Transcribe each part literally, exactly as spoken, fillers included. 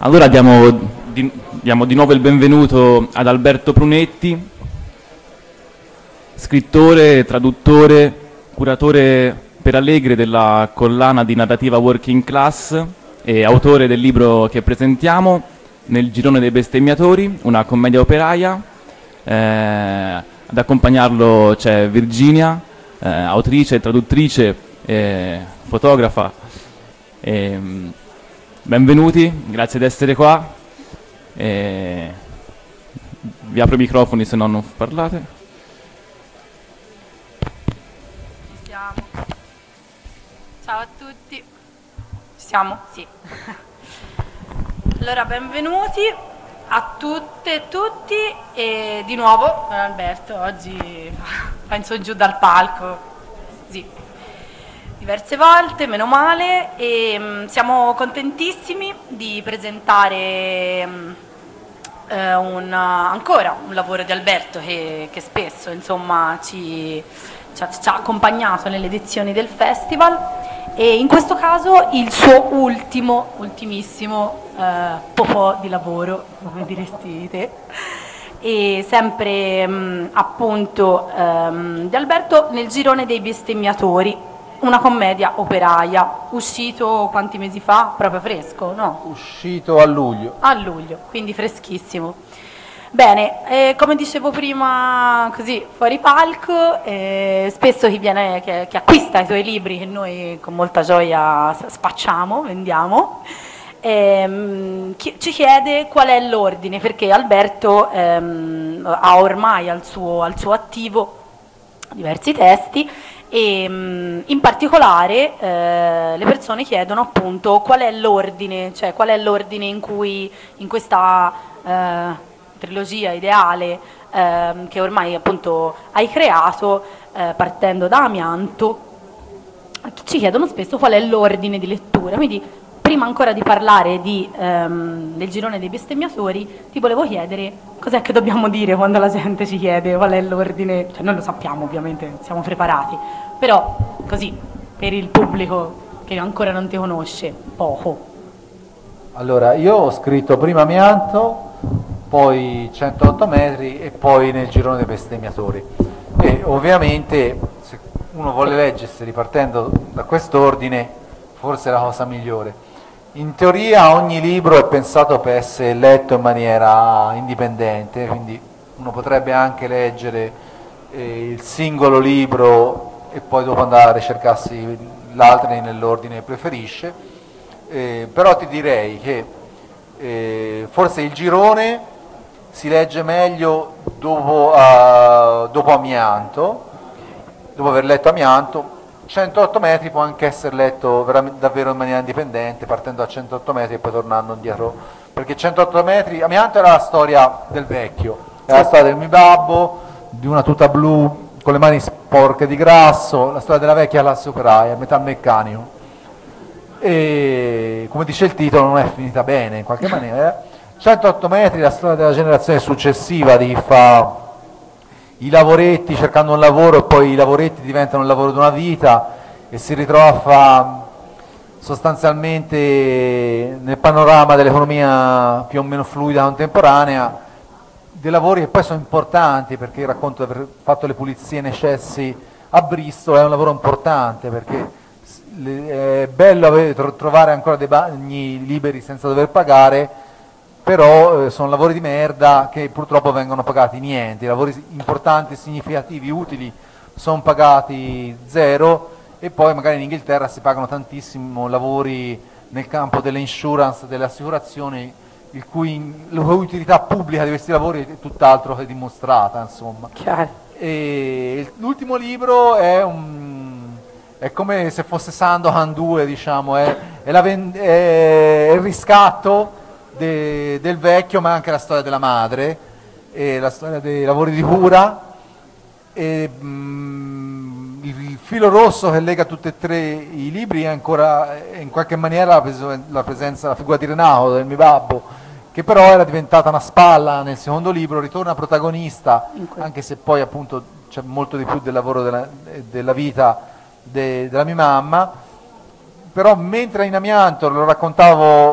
Allora diamo di, diamo di nuovo il benvenuto ad Alberto Prunetti, scrittore, traduttore, curatore per Allegri della collana di narrativa Working Class e autore del libro che presentiamo, Nel girone dei bestemmiatori, una commedia operaia. Eh, ad accompagnarlo c'è Virginia, eh, autrice, traduttrice, eh, fotografa. Eh, benvenuti, grazie di essere qua. Eh, vi apro i microfoni se no non parlate. Ci siamo. Ciao a tutti. Ci siamo? Sì. Allora, benvenuti a tutte e tutti e di nuovo con Alberto, oggi fa in su e giù dal palco, sì, diverse volte, meno male, e mh, siamo contentissimi di presentare mh, eh, un, ancora un lavoro di Alberto che, che spesso insomma ci, ci, ha, ci ha accompagnato nelle edizioni del festival. E in questo caso il suo ultimo, ultimissimo eh, popò di lavoro, come diresti te, e sempre mh, appunto ehm, di Alberto, Nel girone dei bestemmiatori, una commedia operaia, uscito quanti mesi fa? Proprio fresco, no? Uscito a luglio. A luglio, quindi freschissimo. Bene, eh, come dicevo prima, così fuori palco, eh, spesso chi viene, che, che acquista i tuoi libri, che noi con molta gioia spacciamo, vendiamo, ehm, chi, ci chiede qual è l'ordine, perché Alberto ehm, ha ormai al suo, al suo attivo diversi testi e mh, in particolare eh, le persone chiedono appunto qual è l'ordine, cioè qual è l'ordine in cui in questa eh, trilogia ideale ehm, che ormai appunto hai creato, eh, partendo da Amianto, ci chiedono spesso qual è l'ordine di lettura. Quindi prima ancora di parlare di, ehm, del girone dei bestemmiatori, ti volevo chiedere cos'è che dobbiamo dire quando la gente ci chiede qual è l'ordine, cioè noi lo sappiamo ovviamente, siamo preparati, però così per il pubblico che ancora non ti conosce, poco. Allora, io ho scritto prima Amianto, poi centootto metri e poi Nel girone dei bestemmiatori. E ovviamente se uno vuole leggerseli partendo da quest'ordine, forse è la cosa migliore. In teoria ogni libro è pensato per essere letto in maniera indipendente, quindi uno potrebbe anche leggere eh, il singolo libro e poi dopo andare a ricercarsi l'altro nell'ordine che preferisce, eh, però ti direi che eh, forse il girone si legge meglio dopo, uh, dopo Amianto, dopo aver letto Amianto. centootto metri può anche essere letto davvero in maniera indipendente, partendo da centootto metri e poi tornando indietro, perché centootto metri, Amianto era la storia del vecchio, era la storia del mio babbo, di una tuta blu con le mani sporche di grasso, la storia della vecchia classe operaia, metalmeccanico, e come dice il titolo non è finita bene in qualche maniera. centootto metri, la storia della generazione successiva di chi fa i lavoretti cercando un lavoro e poi i lavoretti diventano il lavoro di una vita e si ritrova a fare sostanzialmente nel panorama dell'economia più o meno fluida contemporanea dei lavori che poi sono importanti, perché il racconto di aver fatto le pulizie nei cessi a Bristol è un lavoro importante, perché è bello avere, trovare ancora dei bagni liberi senza dover pagare, però eh, sono lavori di merda che purtroppo vengono pagati niente. I lavori importanti, significativi, utili sono pagati zero, e poi magari in Inghilterra si pagano tantissimo lavori nel campo delle insurance, delle assicurazioni, il cui l'utilità pubblica di questi lavori è tutt'altro che dimostrata, insomma. E l'ultimo libro è un è come se fosse Sandokan due, diciamo, è, è, la, è il riscatto De, del vecchio, ma anche la storia della madre e la storia dei lavori di cura e, mh, il, il filo rosso che lega tutti e tre i libri è ancora in qualche maniera la, pres- la presenza, la figura di Renato, del mio babbo, che però era diventata una spalla nel secondo libro, ritorna protagonista, anche se poi appunto c'è molto di più del lavoro della, della vita de, della mia mamma. Però mentre in Amianto lo raccontavo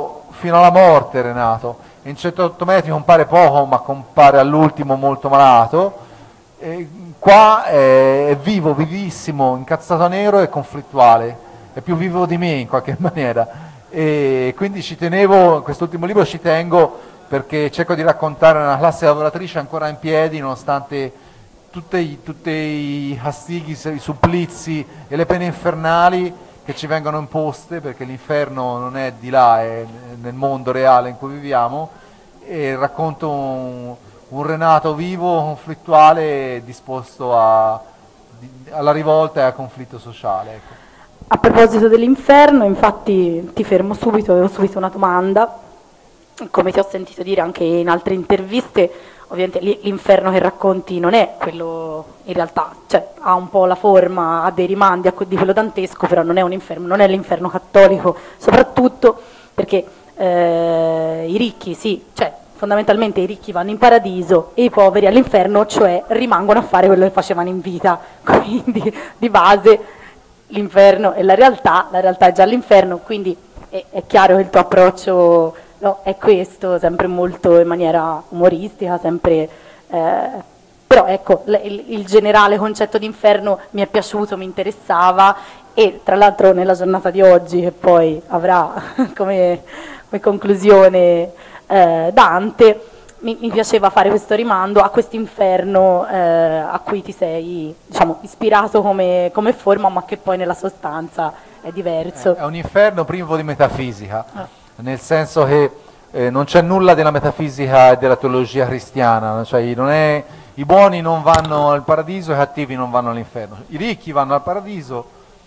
fino alla morte Renato. In centootto metri compare poco, ma compare all'ultimo molto malato. E qua è, è vivo, vivissimo, incazzato nero e conflittuale, è più vivo di me in qualche maniera. E quindi ci tenevo, in quest'ultimo libro ci tengo perché cerco di raccontare una classe lavoratrice ancora in piedi nonostante tutti i, tutti i castighi, i supplizi e le pene infernali che ci vengono imposte, perché l'inferno non è di là, è nel mondo reale in cui viviamo, e racconto un, un Renato vivo, conflittuale, disposto a, di, alla rivolta e al conflitto sociale. Ecco. A proposito dell'inferno, infatti ti fermo subito, avevo subito una domanda, come ti ho sentito dire anche in altre interviste, ovviamente l'inferno che racconti non è quello, in realtà, cioè ha un po' la forma, ha dei rimandi a di quello dantesco, però non è un inferno, non è l'inferno cattolico, soprattutto perché eh, i ricchi, sì, cioè fondamentalmente i ricchi vanno in paradiso e i poveri all'inferno, cioè rimangono a fare quello che facevano in vita, quindi di base l'inferno è la realtà, la realtà è già l'inferno, quindi è, è chiaro che il tuo approccio... No, è questo, sempre molto in maniera umoristica, sempre, eh, però ecco, l- il, il generale concetto di inferno mi è piaciuto, mi interessava e tra l'altro nella giornata di oggi, che poi avrà come, come conclusione eh, Dante, mi, mi piaceva fare questo rimando a questo inferno eh, a cui ti sei, diciamo, ispirato come, come forma, ma che poi nella sostanza è diverso. È un inferno privo di metafisica. Ah. Nel senso che eh, non c'è nulla della metafisica e della teologia cristiana, cioè non è, i buoni non vanno al paradiso, i cattivi non vanno all'inferno, i ricchi vanno al paradiso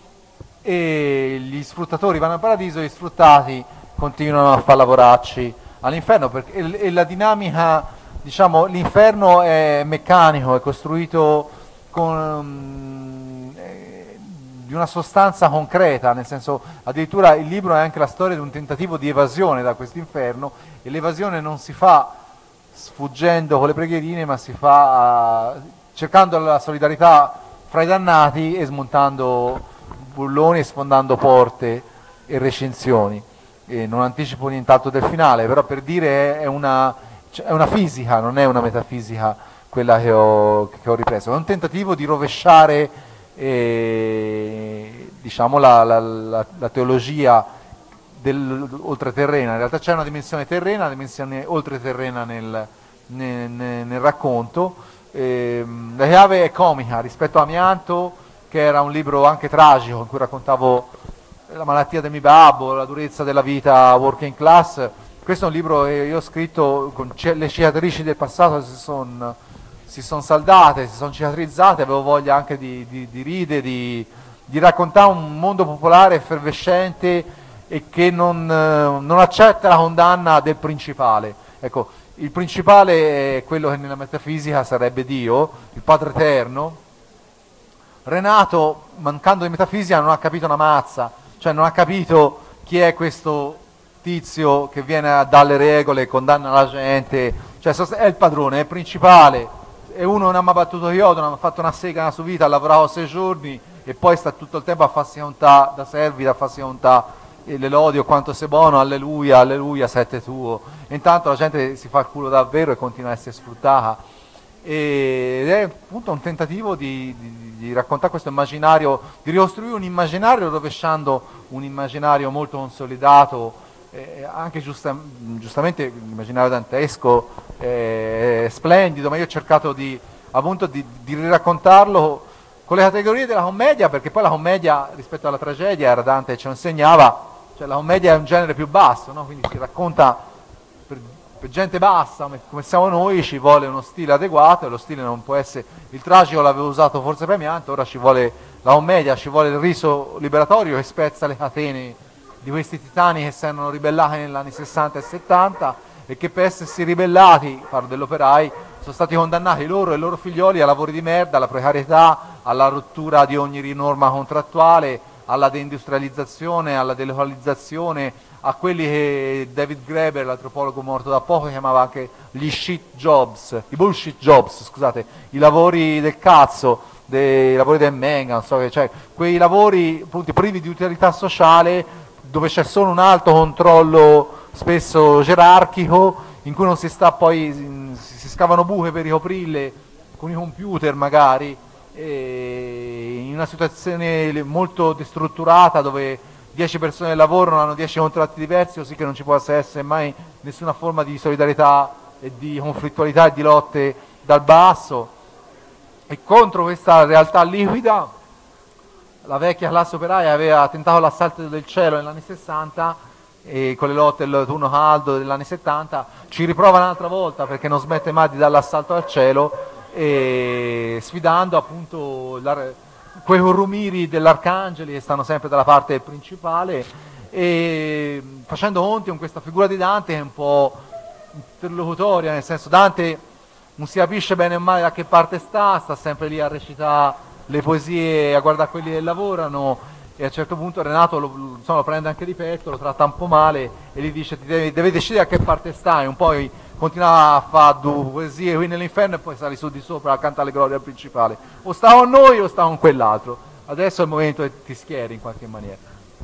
e gli sfruttatori vanno al paradiso, gli sfruttati continuano a far lavorarci all'inferno, perché e, e la dinamica, diciamo, l'inferno è meccanico, è costruito con... Um, di una sostanza concreta, nel senso addirittura il libro è anche la storia di un tentativo di evasione da questo inferno e l'evasione non si fa sfuggendo con le preghierine, ma si fa uh, cercando la solidarietà fra i dannati e smontando bulloni e sfondando porte e recinzioni. E non anticipo nient'altro del finale, però per dire è una, è una fisica, non è una metafisica quella che ho, che ho ripreso, è un tentativo di rovesciare e, diciamo la, la, la, la teologia dell'oltreterrena. In realtà c'è una dimensione terrena, una dimensione oltreterrena nel, nel, nel, nel racconto. E, la chiave è comica rispetto a Amianto, che era un libro anche tragico in cui raccontavo la malattia del mio babbo, la durezza della vita working class. Questo è un libro che io ho scritto con le cicatrici del passato si sono si son saldate, si sono cicatrizzate, avevo voglia anche di, di, di ridere, di, di raccontare un mondo popolare effervescente e che non, non accetta la condanna del principale. Ecco, il principale è quello che nella metafisica sarebbe Dio, il Padre Eterno. Renato, mancando di metafisica, non ha capito una mazza, cioè non ha capito chi è questo tizio che viene dalle regole, condanna la gente, cioè è il padrone, è il principale. E uno non mi ha battuto chiodo, non mi ha fatto una sega nella sua vita, ha lavorato sei giorni e poi sta tutto il tempo a farsi contare da servita, a farsi contare le lodi o quanto sei buono, alleluia, alleluia, sette tuo. E intanto la gente si fa il culo davvero e continua a essere sfruttata. Ed è appunto un tentativo di, di, di raccontare questo immaginario, di ricostruire un immaginario rovesciando un immaginario molto consolidato. Eh, anche giusta, giustamente l'immaginario dantesco è splendido, ma io ho cercato di, appunto, di, di raccontarlo con le categorie della commedia, perché poi la commedia rispetto alla tragedia, era Dante che ce lo insegnava, cioè la commedia è un genere più basso, no? Quindi si racconta per, per gente bassa, come, come siamo noi, ci vuole uno stile adeguato e lo stile non può essere, il tragico l'avevo usato forse per Amianto, ora ci vuole la commedia, ci vuole il riso liberatorio che spezza le catene di questi titani che si erano ribellati negli anni sessanta e settanta e che per essersi ribellati, parlo degli operai, sono stati condannati loro e i loro figlioli a lavori di merda, alla precarietà, alla rottura di ogni norma contrattuale, alla deindustrializzazione, alla delocalizzazione, a quelli che David Graeber, l'antropologo morto da poco, chiamava anche gli shit jobs, i bullshit jobs, scusate, i lavori del cazzo, dei lavori del menga, non so che, cioè quei lavori appunto privi di utilità sociale, dove c'è solo un alto controllo spesso gerarchico, in cui non si sta poi, si scavano buche per ricoprirle con i computer magari, in una situazione molto destrutturata dove dieci persone lavorano, hanno dieci contratti diversi, così che non ci possa essere mai nessuna forma di solidarietà e di conflittualità e di lotte dal basso. E contro questa realtà liquida la vecchia classe operaia aveva tentato l'assalto del cielo negli anni sessanta, e con le lotte del turno caldo degli anni settanta ci riprova un'altra volta, perché non smette mai di dare l'assalto al cielo, e sfidando appunto quei corrumiri dell'Arcangeli che stanno sempre dalla parte principale, e facendo conti con questa figura di Dante che è un po' interlocutoria, nel senso Dante non si capisce bene o male da che parte sta, sta sempre lì a recitare le poesie, a guardare quelli che lavorano, e a un certo punto Renato lo, insomma, lo prende anche di petto, lo tratta un po' male e gli dice ti devi, devi decidere a che parte stai, un po' continuava a fare due poesie qui nell'inferno e poi sali su di sopra a cantare le glorie al principale, o stavo con noi o stavo con quell'altro, adesso è il momento che ti schieri in qualche maniera.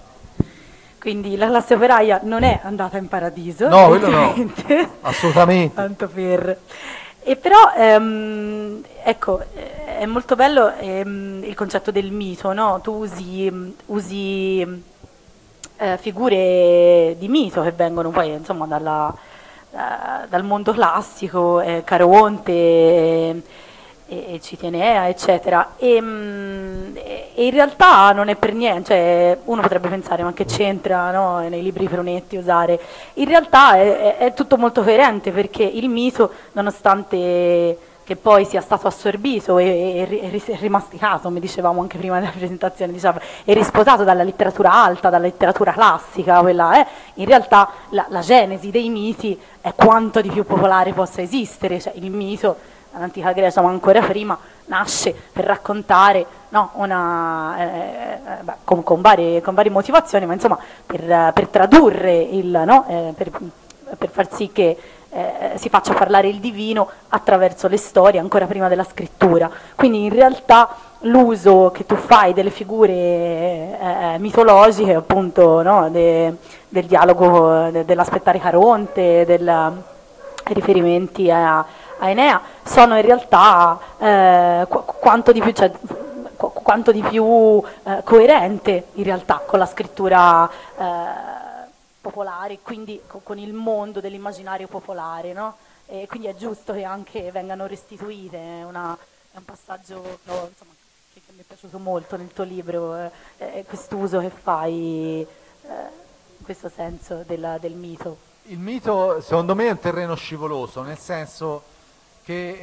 Quindi la classe operaia non è andata in paradiso, no, quello no, assolutamente. Tanto per... E però, ehm, ecco, è molto bello ehm, il concetto del mito, no? Tu usi, usi eh, figure di mito che vengono poi, insomma, dalla, da, dal mondo classico, eh, Caronte, eh, e, e Citenea, eccetera. E, mh, e in realtà non è per niente, cioè uno potrebbe pensare ma che c'entra, no? Nei libri Pronetti usare, in realtà è, è, è tutto molto coerente, perché il mito, nonostante che poi sia stato assorbito e, e, e rimasticato, come dicevamo anche prima della presentazione, diciamo, e risposato dalla letteratura alta, dalla letteratura classica, quella è, in realtà la, la genesi dei miti è quanto di più popolare possa esistere, cioè il mito all'antica Grecia, ma ancora prima, nasce per raccontare, no, una, eh, beh, con, con, varie, con varie motivazioni, ma insomma per, per tradurre il, no, eh, per, per far sì che eh, si faccia parlare il divino attraverso le storie ancora prima della scrittura. Quindi in realtà l'uso che tu fai delle figure eh, mitologiche, appunto, no, de, del dialogo, de, dell'aspettare Caronte, del riferimenti a, a Enea, sono in realtà eh, qu- quanto di più, cioè, qu- quanto di più eh, coerente in realtà con la scrittura eh, popolare, quindi co- con il mondo dell'immaginario popolare, no? E quindi è giusto che anche vengano restituite, è, una, è un passaggio che, ho, insomma, che, che mi è piaciuto molto nel tuo libro, eh, eh, quest'uso che fai, eh, in questo senso della, del mito. Il mito secondo me è un terreno scivoloso, nel senso che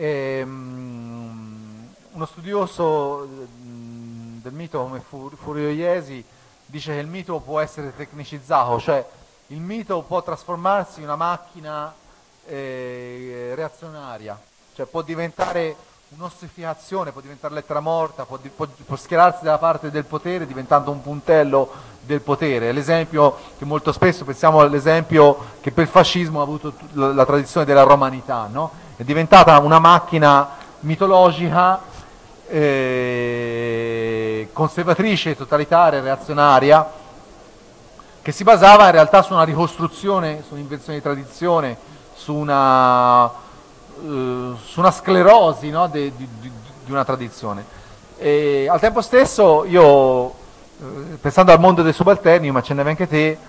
ehm, uno studioso mh, del mito come Furio Iesi dice che il mito può essere tecnicizzato, cioè il mito può trasformarsi in una macchina eh, reazionaria, cioè può diventare un'ossificazione, può diventare lettera morta, può, può, può schierarsi dalla parte del potere diventando un puntello del potere. L'esempio che molto spesso pensiamo all'esempio che per il fascismo ha avuto la, la tradizione della romanità, no? È diventata una macchina mitologica eh, conservatrice, totalitaria, reazionaria, che si basava in realtà su una ricostruzione, su un'invenzione di tradizione, su una, uh, su una sclerosi, no? de, di, di, di una tradizione. E al tempo stesso io, pensando al mondo dei subalterni, ma accennavi anche te,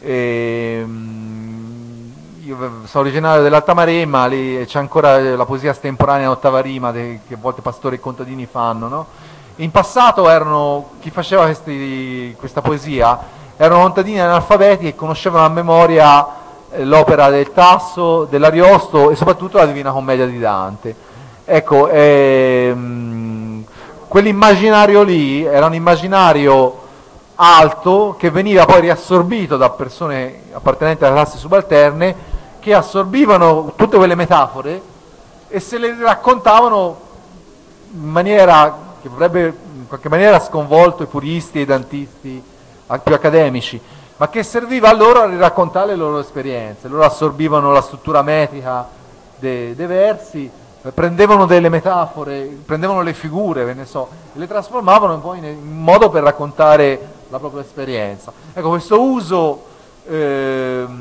ehm, io sono originario dell'Alta Maremma, lì c'è ancora la poesia estemporanea in ottava rima de, che a volte pastori e contadini fanno, no? In passato erano, chi faceva questi, questa poesia erano contadini analfabeti che conoscevano a memoria eh, l'opera del Tasso, dell'Ariosto e soprattutto la Divina Commedia di Dante. Ecco, ehm, quell'immaginario lì era un immaginario alto che veniva poi riassorbito da persone appartenenti alle classi subalterne che assorbivano tutte quelle metafore e se le raccontavano in maniera che avrebbe in qualche maniera sconvolto i puristi e i dantisti più accademici, ma che serviva a loro a raccontare le loro esperienze. Loro assorbivano la struttura metrica dei, dei versi, prendevano delle metafore, prendevano le figure, ve ne so, e le trasformavano poi in, in modo per raccontare la propria esperienza. Ecco, questo uso eh,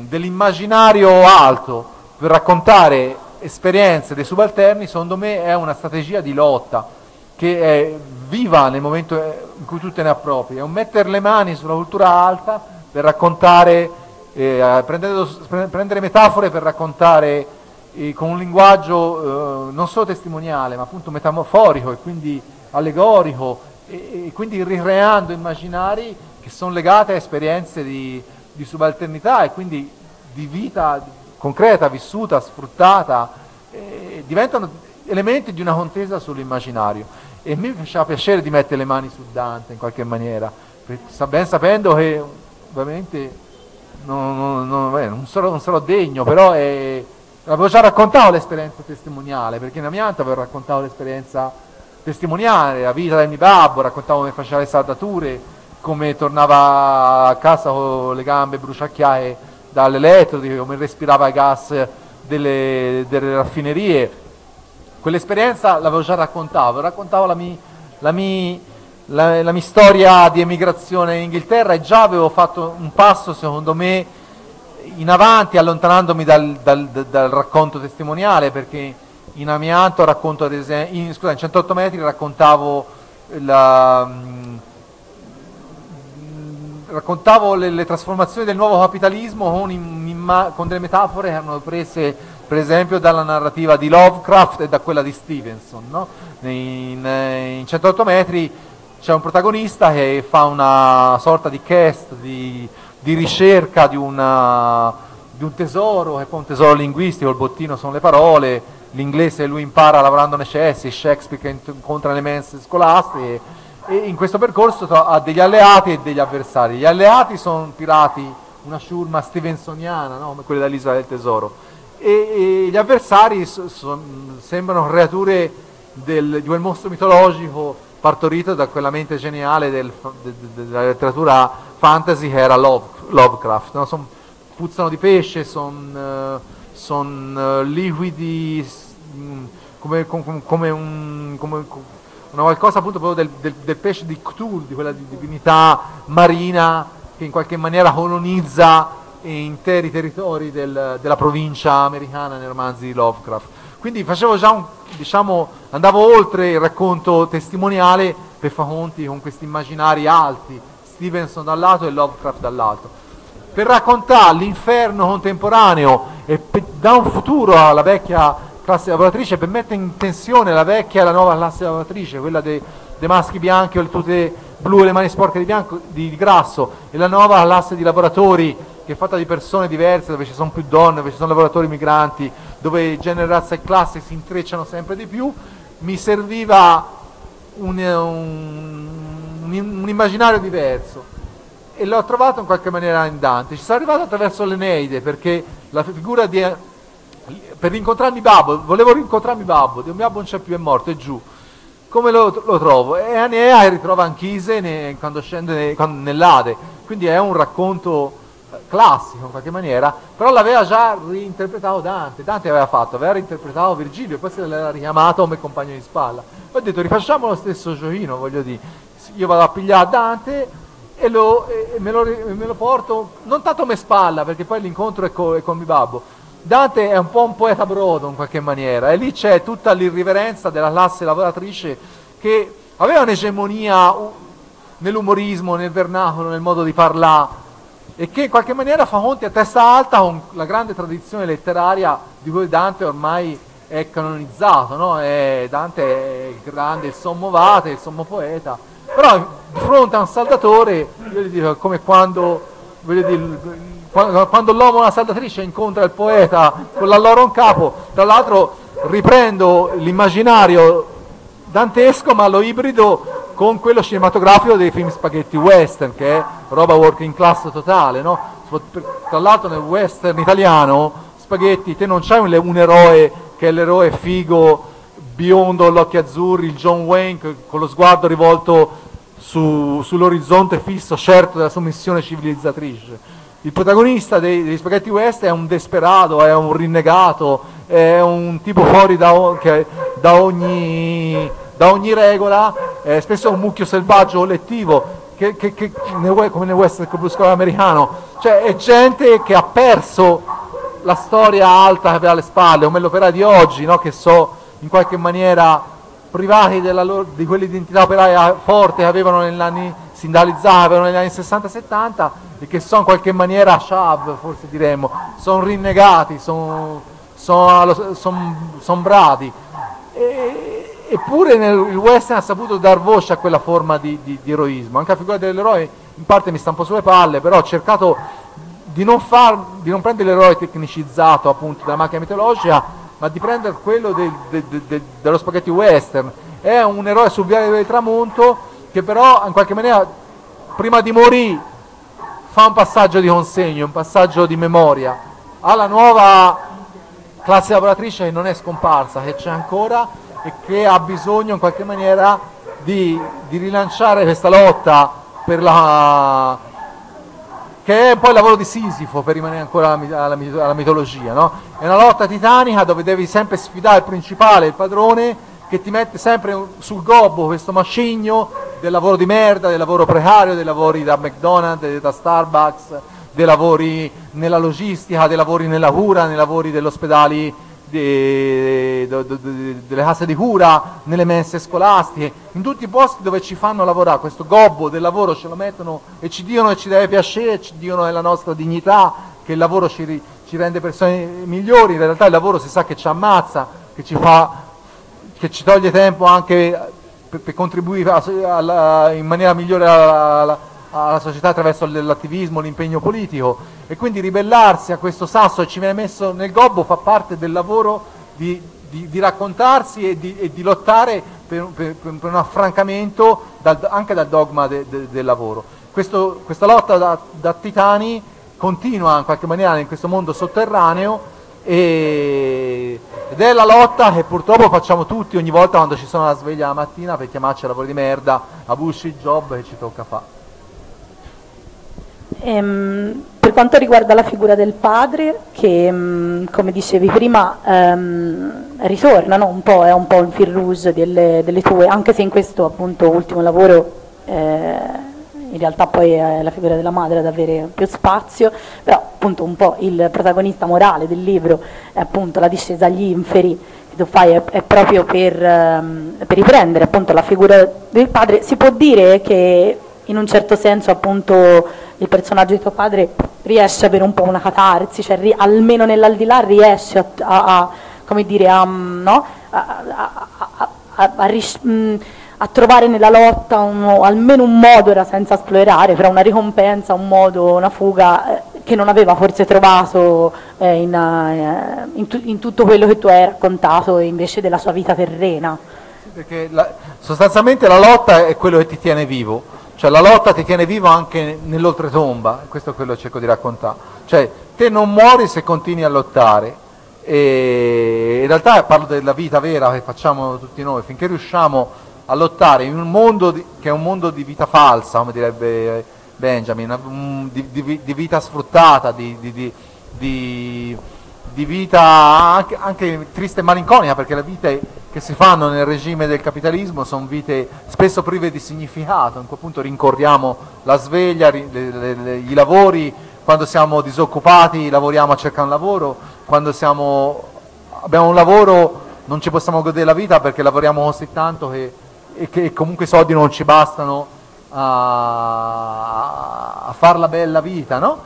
dell'immaginario alto per raccontare esperienze dei subalterni, secondo me è una strategia di lotta che è viva nel momento in cui tu te ne appropri, è un mettere le mani sulla cultura alta per raccontare, eh, prendere, prendere metafore per raccontare eh, con un linguaggio eh, non solo testimoniale ma appunto metamorforico e quindi allegorico e, e quindi ricreando immaginari che sono legate a esperienze di, di subalternità e quindi di vita concreta, vissuta, sfruttata, eh, diventano elementi di una contesa sull'immaginario. E mi faceva piacere di mettere le mani su Dante in qualche maniera, ben sapendo che ovviamente non, non, non, non, sarò, non sarò degno, però è, avevo già raccontato l'esperienza testimoniale, perché in Amianto avevo raccontato l'esperienza testimoniale, la vita del mio babbo, raccontavo come faceva le saldature, come tornava a casa con le gambe bruciacchiate dall'elettrico, come respirava i gas delle, delle raffinerie. Quell'esperienza l'avevo già raccontato, raccontavo la mia, la, mia, la, la mia storia di emigrazione in Inghilterra e già avevo fatto un passo, secondo me, in avanti, allontanandomi dal, dal, dal racconto testimoniale, perché in Amianto racconto, ad esempio, in, scusa, in centootto metri raccontavo, la, mh, raccontavo le, le trasformazioni del nuovo capitalismo con, in, con delle metafore che erano prese per esempio dalla narrativa di Lovecraft e da quella di Stevenson, no? in, in centootto metri c'è un protagonista che fa una sorta di quest, di, di ricerca di, una, di un tesoro, che è poi un tesoro linguistico, il bottino sono le parole, l'inglese lui impara lavorando nei cessi, Shakespeare che incontra le mense scolastiche, e in questo percorso ha degli alleati e degli avversari. Gli alleati sono pirati, una ciurma stevensoniana, no? Come quelle dell'Isola del Tesoro. E, e gli avversari so, so, sembrano creature del, di quel mostro mitologico partorito da quella mente geniale del, de, de, della letteratura fantasy che era Love, Lovecraft, no? Son, puzzano di pesce, sono son, uh, liquidi mh, come, com, come, un, come una qualcosa appunto proprio del, del, del pesce di Cthulhu, di quella di divinità marina che in qualche maniera colonizza interi territori del, della provincia americana nei romanzi di Lovecraft. Quindi facevo già un, diciamo, andavo oltre il racconto testimoniale per far conti con questi immaginari alti, Stevenson da un lato e Lovecraft dall'altro, per raccontare l'inferno contemporaneo e per, da un futuro alla vecchia classe lavoratrice, per mettere in tensione la vecchia e la nuova classe lavoratrice, quella dei, dei maschi bianchi o le tute blu e le mani sporche di, bianco, di, di grasso, e la nuova classe di lavoratori che è fatta di persone diverse, dove ci sono più donne, dove ci sono lavoratori migranti, dove genere, razza e classe si intrecciano sempre di più. Mi serviva un, un, un, un immaginario diverso e l'ho trovato in qualche maniera in Dante. Ci sono arrivato attraverso l'Eneide, perché la figura di... per rincontrarmi babbo, volevo rincontrarmi babbo, di un babbo non c'è più, è morto, è giù. Come lo, lo trovo? E Enea ritrova Anchise ne, quando scende quando, nell'Ade, quindi è un racconto classico in qualche maniera, però l'aveva già reinterpretato Dante, Dante aveva fatto, aveva reinterpretato Virgilio e poi se l'era richiamato come compagno di spalla. Ho detto rifacciamo lo stesso giochino, voglio dire, io vado a pigliare Dante e, lo, e me, lo, me lo porto, non tanto me spalla, perché poi l'incontro è, co, è con mio babbo. Dante è un po' un poeta brodo in qualche maniera, e lì c'è tutta l'irriverenza della classe lavoratrice che aveva un'egemonia nell'umorismo, nel vernacolo, nel modo di parlare, e che in qualche maniera fa conti a testa alta con la grande tradizione letteraria di cui Dante ormai è canonizzato, no? È, Dante è il grande, il sommo vate, il sommo poeta, però di fronte a un saldatore, io gli dico, come quando, voglio dire, quando, quando l'uomo e la saldatrice incontra il poeta con l'alloro in capo. Tra l'altro riprendo l'immaginario dantesco ma lo ibrido con quello cinematografico dei film spaghetti western, che è roba working class totale, no? Tra l'altro nel western italiano, spaghetti, te non c'hai un, un eroe che è l'eroe figo, biondo, occhi azzurri, il John Wayne con lo sguardo rivolto su, sull'orizzonte fisso, certo della sua missione civilizzatrice. Il protagonista dei, degli spaghetti western è un desperato, è un rinnegato, è un tipo fuori da, che, da ogni... da ogni regola, eh, spesso è un mucchio selvaggio collettivo che, che, che nel, come nel western crepuscolare americano, cioè è gente che ha perso la storia alta che aveva alle spalle, come l'opera di oggi, no? Che so in qualche maniera privati della loro, di quell'identità operaia forte che avevano negli anni sindacalizzata, avevano negli anni sessanta settanta e che sono in qualche maniera shav, forse diremmo, sono rinnegati, sono son, son, son brati. E, eppure nel, il western ha saputo dar voce a quella forma di, di, di eroismo. Anche la figura dell'eroe in parte mi sta un po' sulle palle, però ho cercato di non, far, di non prendere l'eroe tecnicizzato appunto della macchina mitologica, ma di prendere quello del, del, del, del, dello spaghetti western. È un eroe sul viale del tramonto che però in qualche maniera prima di morire fa un passaggio di consegno, un passaggio di memoria alla nuova classe lavoratrice che non è scomparsa, che c'è ancora e che ha bisogno in qualche maniera di, di rilanciare questa lotta per la, che è poi il lavoro di Sisifo, per rimanere ancora alla, alla, alla mitologia, no? È una lotta titanica dove devi sempre sfidare il principale, il padrone, che ti mette sempre sul gobbo questo macigno del lavoro di merda, del lavoro precario, dei lavori da McDonald's, da Starbucks, dei lavori nella logistica, dei lavori nella cura, nei lavori degli ospedali, de, de, de, de, delle case di cura, nelle mense scolastiche, in tutti i posti dove ci fanno lavorare. Questo gobbo del lavoro ce lo mettono e ci dicono che ci deve piacere, ci dicono che è la nostra dignità, che il lavoro ci, ci rende persone migliori. In realtà il lavoro si sa che ci ammazza, che ci fa, che ci toglie tempo anche per, per contribuire a, a, in maniera migliore alla, alla, alla società attraverso l'attivismo, l'impegno politico, e quindi ribellarsi a questo sasso che ci viene messo nel gobbo fa parte del lavoro di, di, di raccontarsi e di, e di lottare per, per, per un affrancamento dal, anche dal dogma de, de, del lavoro. Questo, questa lotta da, da titani continua in qualche maniera in questo mondo sotterraneo, e, ed è la lotta che purtroppo facciamo tutti ogni volta quando ci sono la sveglia la mattina per chiamarci a lavori di merda, a bullshit job che ci tocca fare. Ehm, per quanto riguarda la figura del padre, che ehm, come dicevi prima ehm, ritorna, no? un po', è un po' il fil rouge delle, delle tue, anche se in questo appunto ultimo lavoro eh, in realtà poi è la figura della madre ad avere più spazio, però appunto un po' il protagonista morale del libro è appunto la discesa agli inferi che tu fai, è, è proprio per, um, per riprendere appunto la figura del padre. Si può dire che in un certo senso appunto il personaggio di tuo padre riesce ad avere un po' una catarsi, cioè ri, almeno nell'aldilà riesce a, a, a come dire, a, no? a, a, a, a, a ris- mh, a trovare nella lotta uno, almeno un modo, era senza esplorare, però una ricompensa, un modo, una fuga eh, che non aveva forse trovato eh, in, eh, in, tu, in tutto quello che tu hai raccontato invece della sua vita terrena. Sì, perché la, sostanzialmente la lotta è quello che ti tiene vivo, cioè la lotta ti tiene vivo anche nell'oltretomba, questo è quello che cerco di raccontare, cioè te non muori se continui a lottare, e in realtà parlo della vita vera che facciamo tutti noi, finché riusciamo a lottare in un mondo di, che è un mondo di vita falsa, come direbbe Benjamin, um, di, di, di vita sfruttata, di, di, di, di, di vita anche, anche triste e malinconica, perché le vite che si fanno nel regime del capitalismo sono vite spesso prive di significato. In quel punto rincorriamo la sveglia, le, le, le, i lavori, quando siamo disoccupati lavoriamo a cercare un lavoro, quando siamo, abbiamo un lavoro non ci possiamo godere la vita perché lavoriamo così tanto che e che comunque i soldi non ci bastano a, a far la bella vita, no?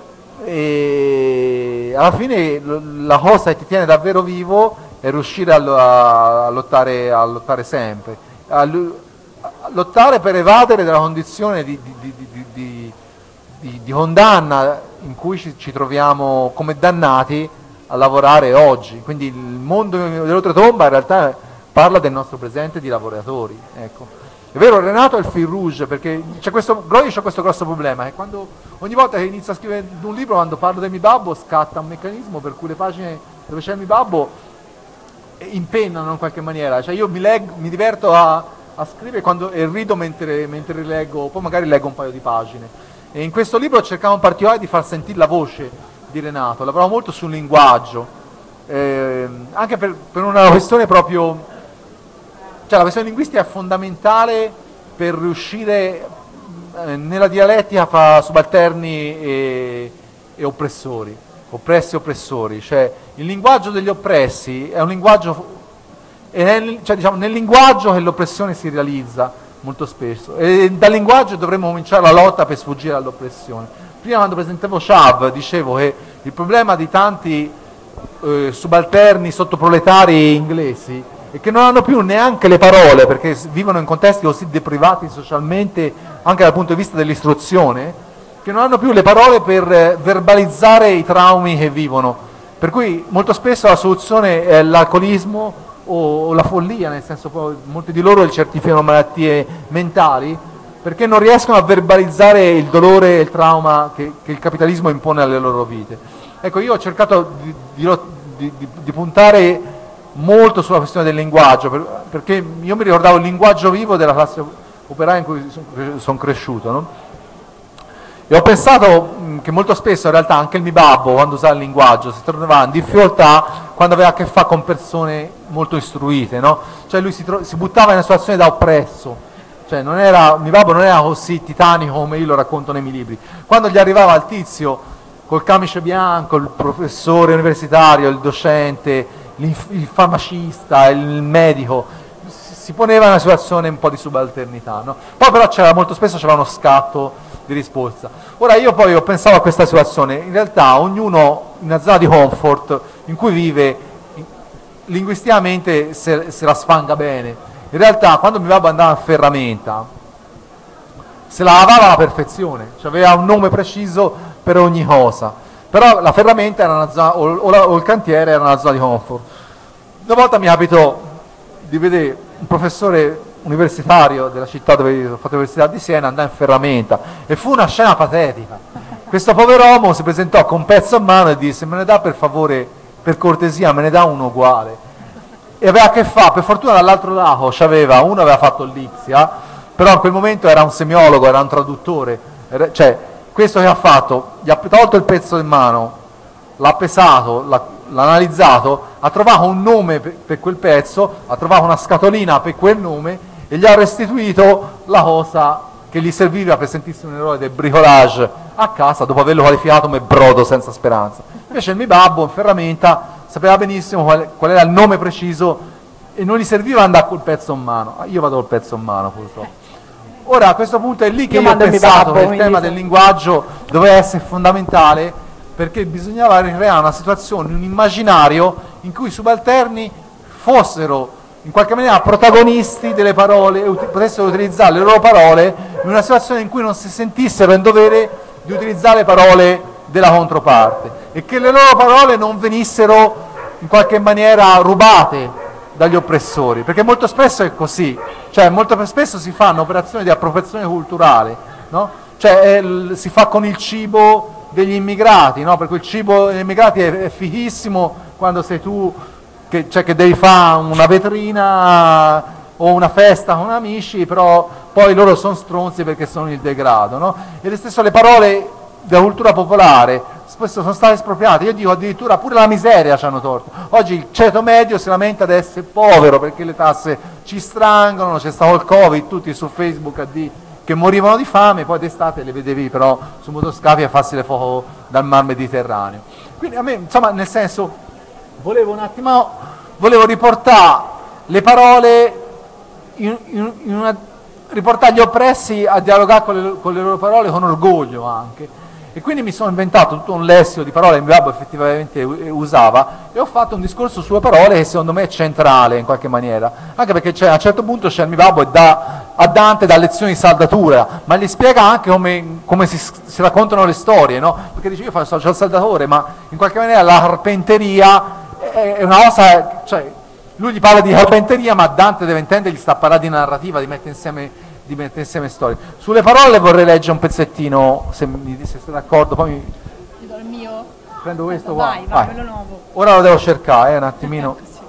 E alla fine la cosa che ti tiene davvero vivo è riuscire a, a, lottare, a lottare sempre, a, a lottare per evadere dalla condizione di, di, di, di, di, di, di condanna in cui ci, ci troviamo come dannati a lavorare oggi. Quindi il mondo dell'oltretomba in realtà parla del nostro presente di lavoratori, ecco. È vero, Renato è il fil rouge, perché c'è questo, Groy c'ha questo grosso problema, che quando, ogni volta che inizio a scrivere un libro, quando parlo del mio babbo, scatta un meccanismo per cui le pagine dove c'è il mio babbo impennano in qualche maniera, cioè io mi, leggo, mi diverto a, a scrivere quando, e rido mentre, mentre rileggo, poi magari leggo un paio di pagine. E in questo libro cercavo in particolare di far sentire la voce di Renato, lavoravo molto sul linguaggio, eh, anche per, per una questione proprio... Cioè la questione linguistica è fondamentale per riuscire eh, nella dialettica fra subalterni e, e oppressori, oppressi e oppressori, cioè il linguaggio degli oppressi è un linguaggio, è nel, cioè, diciamo, nel linguaggio che l'oppressione si realizza molto spesso, e dal linguaggio dovremmo cominciare la lotta per sfuggire all'oppressione. Prima, quando presentavo Chav, dicevo che il problema di tanti eh, subalterni sottoproletari inglesi è che non hanno più neanche le parole, perché vivono in contesti così deprivati socialmente, anche dal punto di vista dell'istruzione, che non hanno più le parole per eh, verbalizzare i traumi che vivono. Per cui molto spesso la soluzione è l'alcolismo o, o la follia, nel senso che molti di loro certificano malattie mentali, perché non riescono a verbalizzare il dolore e il trauma che, che il capitalismo impone alle loro vite. Ecco, io ho cercato di, di, di, di puntare molto sulla questione del linguaggio, per, perché io mi ricordavo il linguaggio vivo della classe operaia in cui sono son cresciuto, no? E ho pensato mh, che molto spesso in realtà anche il mio babbo, quando usava il linguaggio, si trovava in difficoltà quando aveva a che fare con persone molto istruite, no? Cioè lui si, si buttava in una situazione da oppresso. Cioè non era, mio babbo non era così titanico come io lo racconto nei miei libri. Quando gli arrivava il tizio col camice bianco, il professore universitario, il docente, il farmacista, il medico, si poneva in una situazione un po' di subalternità, no? Poi però c'era, molto spesso c'era uno scatto di risposta. Ora io poi ho pensato a questa situazione, in realtà ognuno in una zona di comfort in cui vive, linguisticamente se, se la sfanga bene. In realtà quando mio babbo andava a ferramenta se la lavava alla perfezione, cioè aveva un nome preciso per ogni cosa, però la ferramenta era una zona, o, o, la, o il cantiere era una zona di comfort. Una volta mi capitò di vedere un professore universitario della città dove ho fatto l'università di Siena andare in ferramenta, e fu una scena patetica. Questo pover'uomo si presentò con un pezzo a mano e disse: me ne dà per favore, per cortesia, me ne dà uno uguale. E aveva a che fare, per fortuna dall'altro lato c'aveva, uno aveva fatto l'Ipsia, però in quel momento era un semiologo, era un traduttore, era, cioè questo che ha fatto, gli ha tolto il pezzo in mano, l'ha pesato, l'ha, l'ha analizzato, ha trovato un nome per, per quel pezzo, ha trovato una scatolina per quel nome e gli ha restituito la cosa che gli serviva per sentirsi un eroe del bricolage a casa dopo averlo qualificato come brodo senza speranza. Invece il mio babbo in ferramenta sapeva benissimo qual, qual era il nome preciso e non gli serviva andare col pezzo in mano. Io vado col pezzo in mano purtroppo. Ora a questo punto è lì che io, io ho pensato babbo, che il tema del linguaggio doveva essere fondamentale, perché bisognava ricreare una situazione, un immaginario in cui i subalterni fossero in qualche maniera protagonisti delle parole e ut- potessero utilizzare le loro parole in una situazione in cui non si sentissero in dovere di utilizzare le parole della controparte e che le loro parole non venissero in qualche maniera rubate dagli oppressori, perché molto spesso è così, cioè molto spesso si fanno operazioni di appropriazione culturale, no? Cioè è, si fa con il cibo degli immigrati, no? Perché il cibo degli immigrati è, è fighissimo quando sei tu che, cioè, che devi fare una vetrina o una festa con amici, però poi loro sono stronzi perché sono il degrado, no? E le stesse le parole della cultura popolare spesso sono state espropriate. Io dico addirittura pure la miseria ci hanno torto. Oggi il ceto medio si lamenta di essere povero perché le tasse ci strangono, c'è stato il Covid, tutti su Facebook a dire che morivano di fame, poi d'estate le vedevi però su motoscafi a farsi le foto dal mar Mediterraneo. Quindi a me, insomma, nel senso, volevo un attimo, volevo riportare le parole, in, in, in una, riportare gli oppressi a dialogare con le, con le loro parole con orgoglio anche. E quindi mi sono inventato tutto un lessico di parole che mio babbo effettivamente usava e ho fatto un discorso sulle parole che secondo me è centrale in qualche maniera, anche perché c'è, a un certo punto c'è il mio babbo e dà a Dante dà lezioni di saldatura, ma gli spiega anche come, come si, si raccontano le storie, no? Perché dice io faccio il saldatore, ma in qualche maniera la carpenteria è, è una cosa, cioè lui gli parla di carpenteria, ma Dante deve intendere, gli sta parlando di narrativa, di mettere insieme di mettere insieme storie. Sulle parole vorrei leggere un pezzettino, se, mi, se siete d'accordo, poi mi... Ti do il mio? Prendo questo qua. vai, vai, quello nuovo. Ora lo devo cercare, eh, un attimino. Sì.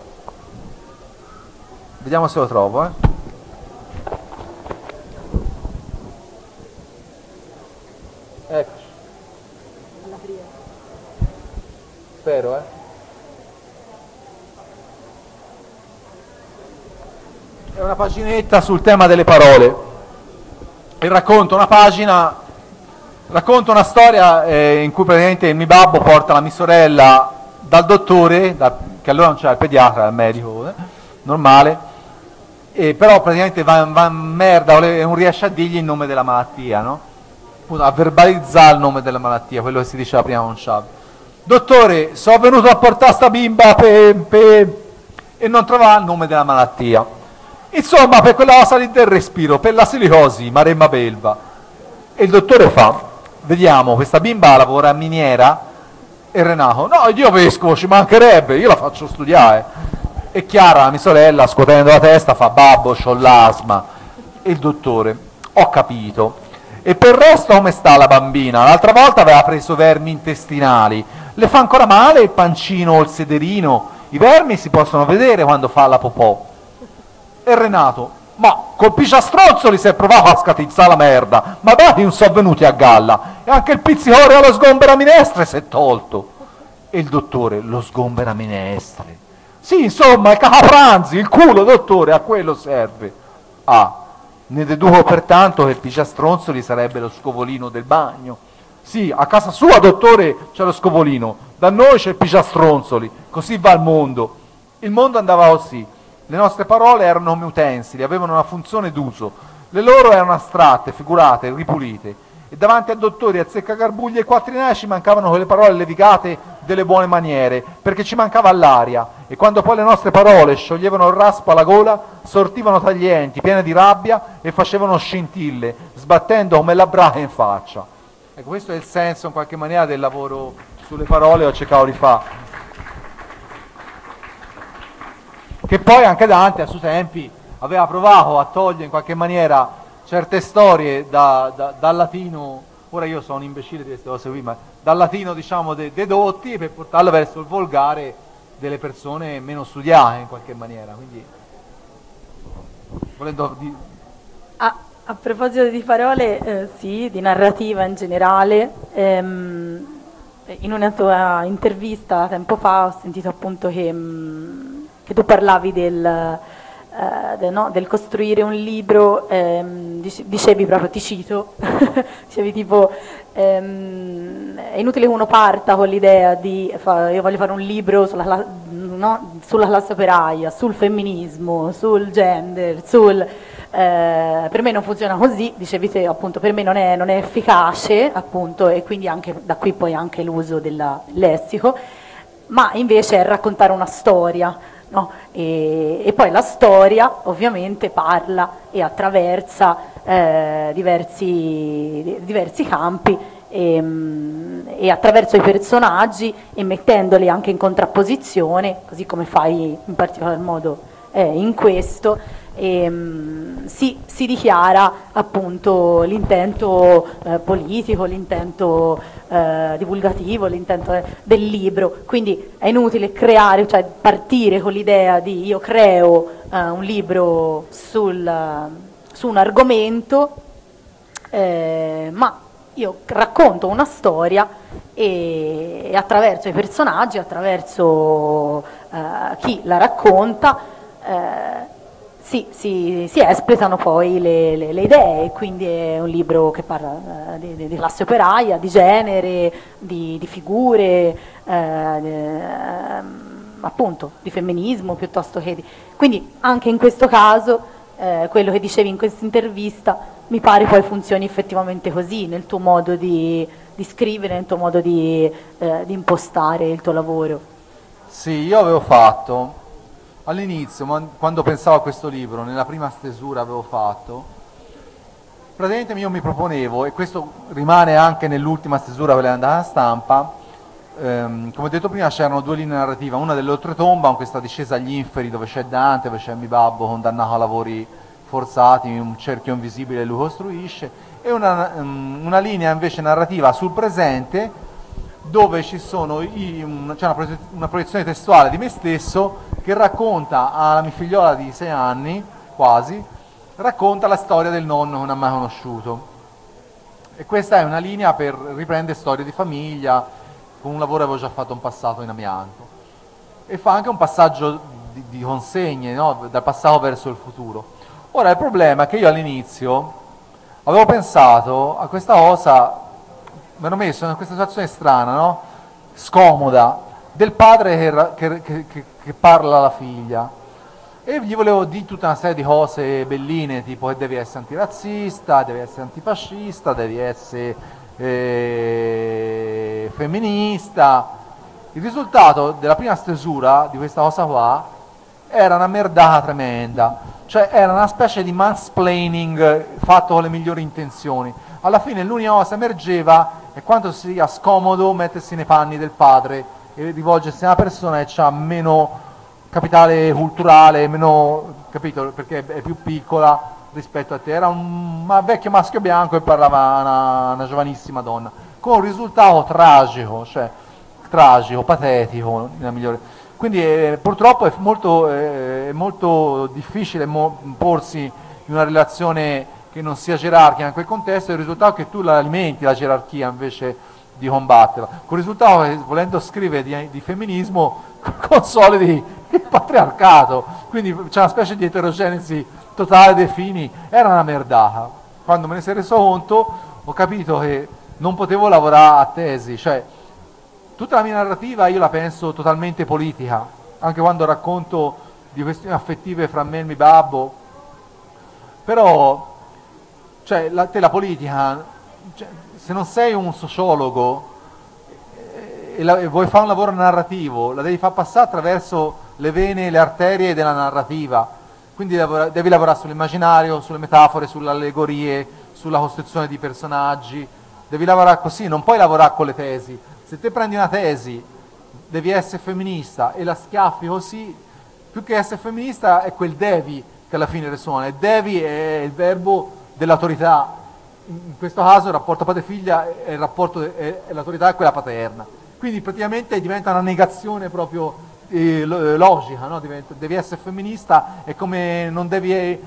Vediamo se lo trovo, eh. Ecco. Spero, eh. È una paginetta sul tema delle parole. e racconta una pagina, racconta una storia eh, in cui praticamente il mio babbo porta la mia sorella dal dottore, da, che allora non c'era il pediatra, il medico eh, normale, e però praticamente va, va in merda e non riesce a dirgli il nome della malattia, no? A verbalizzare il nome della malattia, quello che si diceva prima con Sciabbi. Dottore, sono venuto a portare sta bimba pe, pe, e non trovava il nome della malattia. Insomma, per quella cosa lì del respiro, per la silicosi, maremma belva. E il dottore fa, vediamo, questa bimba lavora a miniera, e Renato, no, io vescovo, ci mancherebbe, io la faccio studiare. E Chiara, mia sorella, scuotendo la testa, fa, babbo, c'ho l'asma. E il dottore, ho capito. E per il resto come sta la bambina? L'altra volta aveva preso vermi intestinali. Le fa ancora male il pancino o il sederino? I vermi si possono vedere quando fa la popò. E Renato, ma col pigiastronzoli si è provato a scatizzare la merda, ma dai non sono venuti a galla. E anche il pizzicore allo sgombera minestre si è tolto. E il dottore, lo sgombera minestre? Sì, insomma, il capranzi, il culo, dottore, a quello serve. Ah. Ne deduco pertanto che il pigiastronzoli sarebbe lo scovolino del bagno. Sì, a casa sua, dottore, c'è lo scovolino, da noi c'è il pigiastronzoli, così va il mondo. Il mondo andava così, le nostre parole erano come utensili, avevano una funzione d'uso, le loro erano astratte, figurate, ripulite, e davanti a dottori, a zeccagarbugli e quattrinai ci mancavano quelle parole levigate delle buone maniere, perché ci mancava l'aria, e quando poi le nostre parole scioglievano il raspo alla gola, sortivano taglienti, piene di rabbia, e facevano scintille, sbattendo come la brache in faccia. Ecco, questo è il senso in qualche maniera del lavoro sulle parole che ho cercato di fare. Che poi anche Dante a suoi tempi aveva provato a togliere in qualche maniera certe storie da, da, dal latino, ora io sono un imbecille di queste cose qui, ma dal latino diciamo de, dedotti per portarlo verso il volgare delle persone meno studiate in qualche maniera. Quindi, volendo di... a, a proposito di parole, eh, sì, di narrativa in generale, ehm, in una tua intervista tempo fa ho sentito appunto che, mh, che tu parlavi del... Uh, de, no, del costruire un libro, ehm, dicevi proprio, ti cito, dicevi tipo ehm, è inutile che uno parta con l'idea di fa, io voglio fare un libro sulla, no, sulla classe operaia, sul femminismo, sul gender, sul, eh, per me non funziona così, dicevi te appunto, per me non è, non è efficace appunto, e quindi anche da qui poi anche l'uso del lessico, ma invece è raccontare una storia. No? E, e poi la storia ovviamente parla e attraversa eh, diversi, diversi campi e, e attraverso i personaggi e mettendoli anche in contrapposizione, così come fai in particolar modo eh, in questo, e, mh, si, si dichiara appunto l'intento eh, politico, l'intento eh, divulgativo, l'intento eh, del libro, quindi è inutile creare, cioè partire con l'idea di io creo eh, un libro sul, su un argomento, eh, ma io racconto una storia e, e attraverso i personaggi, attraverso eh, chi la racconta, eh, Sì, si, si espletano poi le, le, le idee, quindi è un libro che parla eh, di, di classe operaia, di genere, di, di figure, eh, di, eh, appunto di femminismo piuttosto che di... Quindi anche in questo caso, eh, quello che dicevi in questa intervista, mi pare poi funzioni effettivamente così, nel tuo modo di, di scrivere, nel tuo modo di, eh, di impostare il tuo lavoro. Sì, io avevo fatto... All'inizio, quando pensavo a questo libro, nella prima stesura avevo fatto, praticamente io mi proponevo, e questo rimane anche nell'ultima stesura che è andata a stampa, ehm, come ho detto prima c'erano due linee narrative, una dell'oltretomba, con questa discesa agli inferi dove c'è Dante, dove c'è mio babbo condannato a lavori forzati, un cerchio invisibile lui costruisce, e una, um, una linea invece narrativa sul presente, dove ci sono i, un, c'è una, una proiezione testuale di me stesso che racconta alla mia figliola di sei anni, quasi, racconta la storia del nonno che non ha mai conosciuto. E questa è una linea per riprendere storie di famiglia, con un lavoro che avevo già fatto in passato in amianto. E fa anche un passaggio di, di consegne, no? Dal passato verso il futuro. Ora il problema è che io all'inizio avevo pensato a questa cosa, mi ero messo in questa situazione strana, no? Scomoda, del padre che, che, che, che, che parla alla figlia. E gli volevo dire tutta una serie di cose belline, tipo che devi essere antirazzista, devi essere antifascista, devi essere eh, femminista. Il risultato della prima stesura di questa cosa qua era una merdata tremenda, cioè era una specie di mansplaining fatto con le migliori intenzioni. Alla fine l'unica cosa che emergeva è quanto sia scomodo mettersi nei panni del padre e rivolgersi a una persona che ha meno capitale culturale, meno, capito, perché è più piccola rispetto a te. Era un vecchio maschio bianco e parlava una, una giovanissima donna, con un risultato tragico, cioè tragico, patetico, nella migliore. Quindi eh, purtroppo è molto, eh, è molto difficile mo- porsi in una relazione che non sia gerarchica in quel contesto, e il risultato è che tu la alimenti la gerarchia invece di combatterla, con il risultato che volendo scrivere di, di femminismo consolidi il patriarcato, quindi c'è una specie di eterogenesi totale dei fini. Era una merdata. Quando me ne sono reso conto ho capito che non potevo lavorare a tesi, cioè tutta la mia narrativa io la penso totalmente politica, anche quando racconto di questioni affettive fra me e mio babbo, però cioè, la, te la politica, cioè, se non sei un sociologo eh, e, la, e vuoi fare un lavoro narrativo, la devi far passare attraverso le vene e le arterie della narrativa, quindi lavora, devi lavorare sull'immaginario, sulle metafore, sulle allegorie, sulla costruzione di personaggi, devi lavorare così, non puoi lavorare con le tesi. Se te prendi una tesi, devi essere femminista e la schiaffi così, più che essere femminista è quel devi che alla fine risuona, e devi è il verbo dell'autorità. In questo caso il rapporto padre-figlia è il rapporto, è, è l'autorità è quella paterna, quindi praticamente diventa una negazione proprio eh, logica, no? Diventa, devi essere femminista, è come non devi,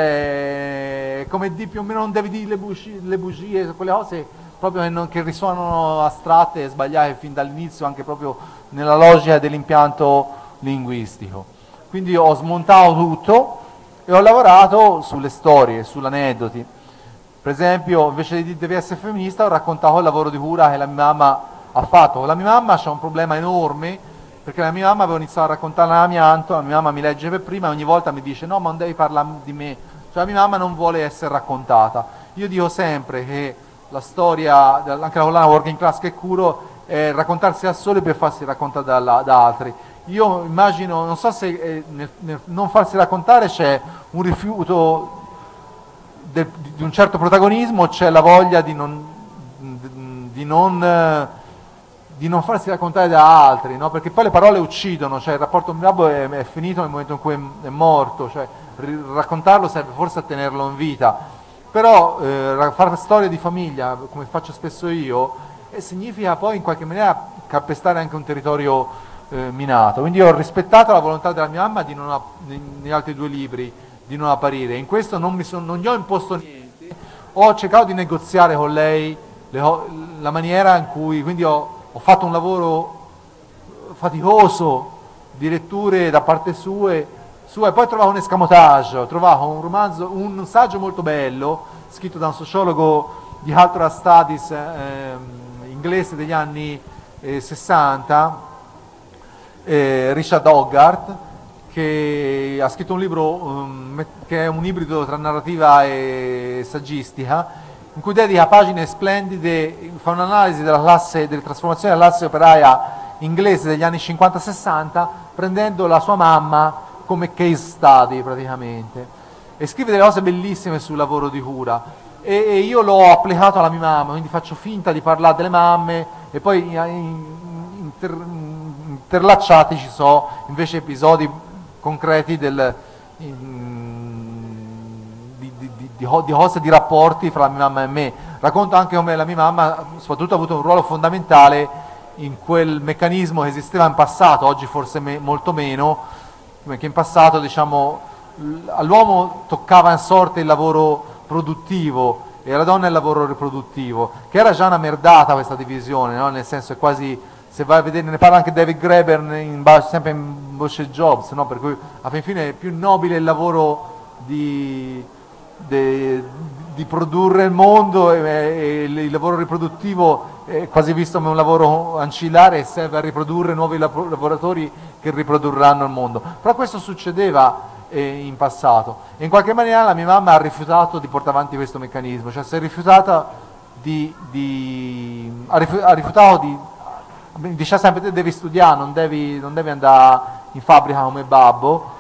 cioè come di più o meno non devi dire le bugie, le bugie quelle cose proprio che, non, che risuonano astratte e sbagliate fin dall'inizio, anche proprio nella logica dell'impianto linguistico. Quindi ho smontato tutto e ho lavorato sulle storie, sugli aneddoti. Per esempio, invece di dire devi essere femminista, ho raccontato il lavoro di cura che la mia mamma ha fatto. Con la mia mamma c'è un problema enorme, perché la mia mamma aveva iniziato a raccontare l'amianto, la mia mamma mi legge per prima e ogni volta mi dice no, ma non devi parlare di me. Cioè la mia mamma non vuole essere raccontata. Io dico sempre che la storia, anche la collana Working Class che curo, è raccontarsi da soli per farsi raccontare da, da altri. Io immagino, non so se eh, nel, nel non farsi raccontare c'è un rifiuto del, di un certo protagonismo, c'è la voglia di non, di non, di non farsi raccontare da altri, no? Perché poi le parole uccidono, cioè il rapporto con mio babbo è, è finito nel momento in cui è, è morto, cioè raccontarlo serve forse a tenerlo in vita, però eh, fare storie di famiglia, come faccio spesso io, eh, significa poi in qualche maniera calpestare anche un territorio Eh, minato. Quindi ho rispettato la volontà della mia mamma di non app- negli altri due libri di non apparire. In questo non, mi son, non gli ho imposto niente, ho cercato di negoziare con lei le, la maniera in cui, quindi ho, ho fatto un lavoro faticoso di letture da parte sue, sua, e poi ho trovato un escamotage, ho trovato un romanzo, un saggio molto bello scritto da un sociologo di Cultural Studies eh, inglese degli anni eh, sessanta, Eh, Richard Hogarth, che ha scritto un libro um, che è un ibrido tra narrativa e saggistica, in cui dedica pagine splendide, fa un'analisi della classe, delle trasformazioni della classe operaia inglese degli anni cinquanta sessanta, prendendo la sua mamma come case study praticamente, e scrive delle cose bellissime sul lavoro di cura, e, e io l'ho applicato alla mia mamma, quindi faccio finta di parlare delle mamme e poi in, in, inter, interlacciati ci sono invece episodi concreti del, in, di, di, di, di cose, di rapporti fra la mia mamma e me. Racconto anche come la mia mamma soprattutto ha avuto un ruolo fondamentale in quel meccanismo che esisteva in passato, oggi forse me, molto meno, perché in passato diciamo all'uomo toccava in sorte il lavoro produttivo e alla donna il lavoro riproduttivo, che era già una merdata questa divisione, no? Nel senso è quasi, se vai a vedere, ne parla anche David Graeber in, sempre in Bullshit Jobs, no? Per cui alla fine è più nobile il lavoro di, de, di produrre il mondo e, e il, il lavoro riproduttivo è quasi visto come un lavoro ancillare e serve a riprodurre nuovi lav- lavoratori che riprodurranno il mondo. Però questo succedeva eh, in passato e in qualche maniera la mia mamma ha rifiutato di portare avanti questo meccanismo, cioè si è rifiutata di, di ha, rifiu- ha rifiutato di diceva sempre te devi studiare, non devi, non devi andare in fabbrica come babbo,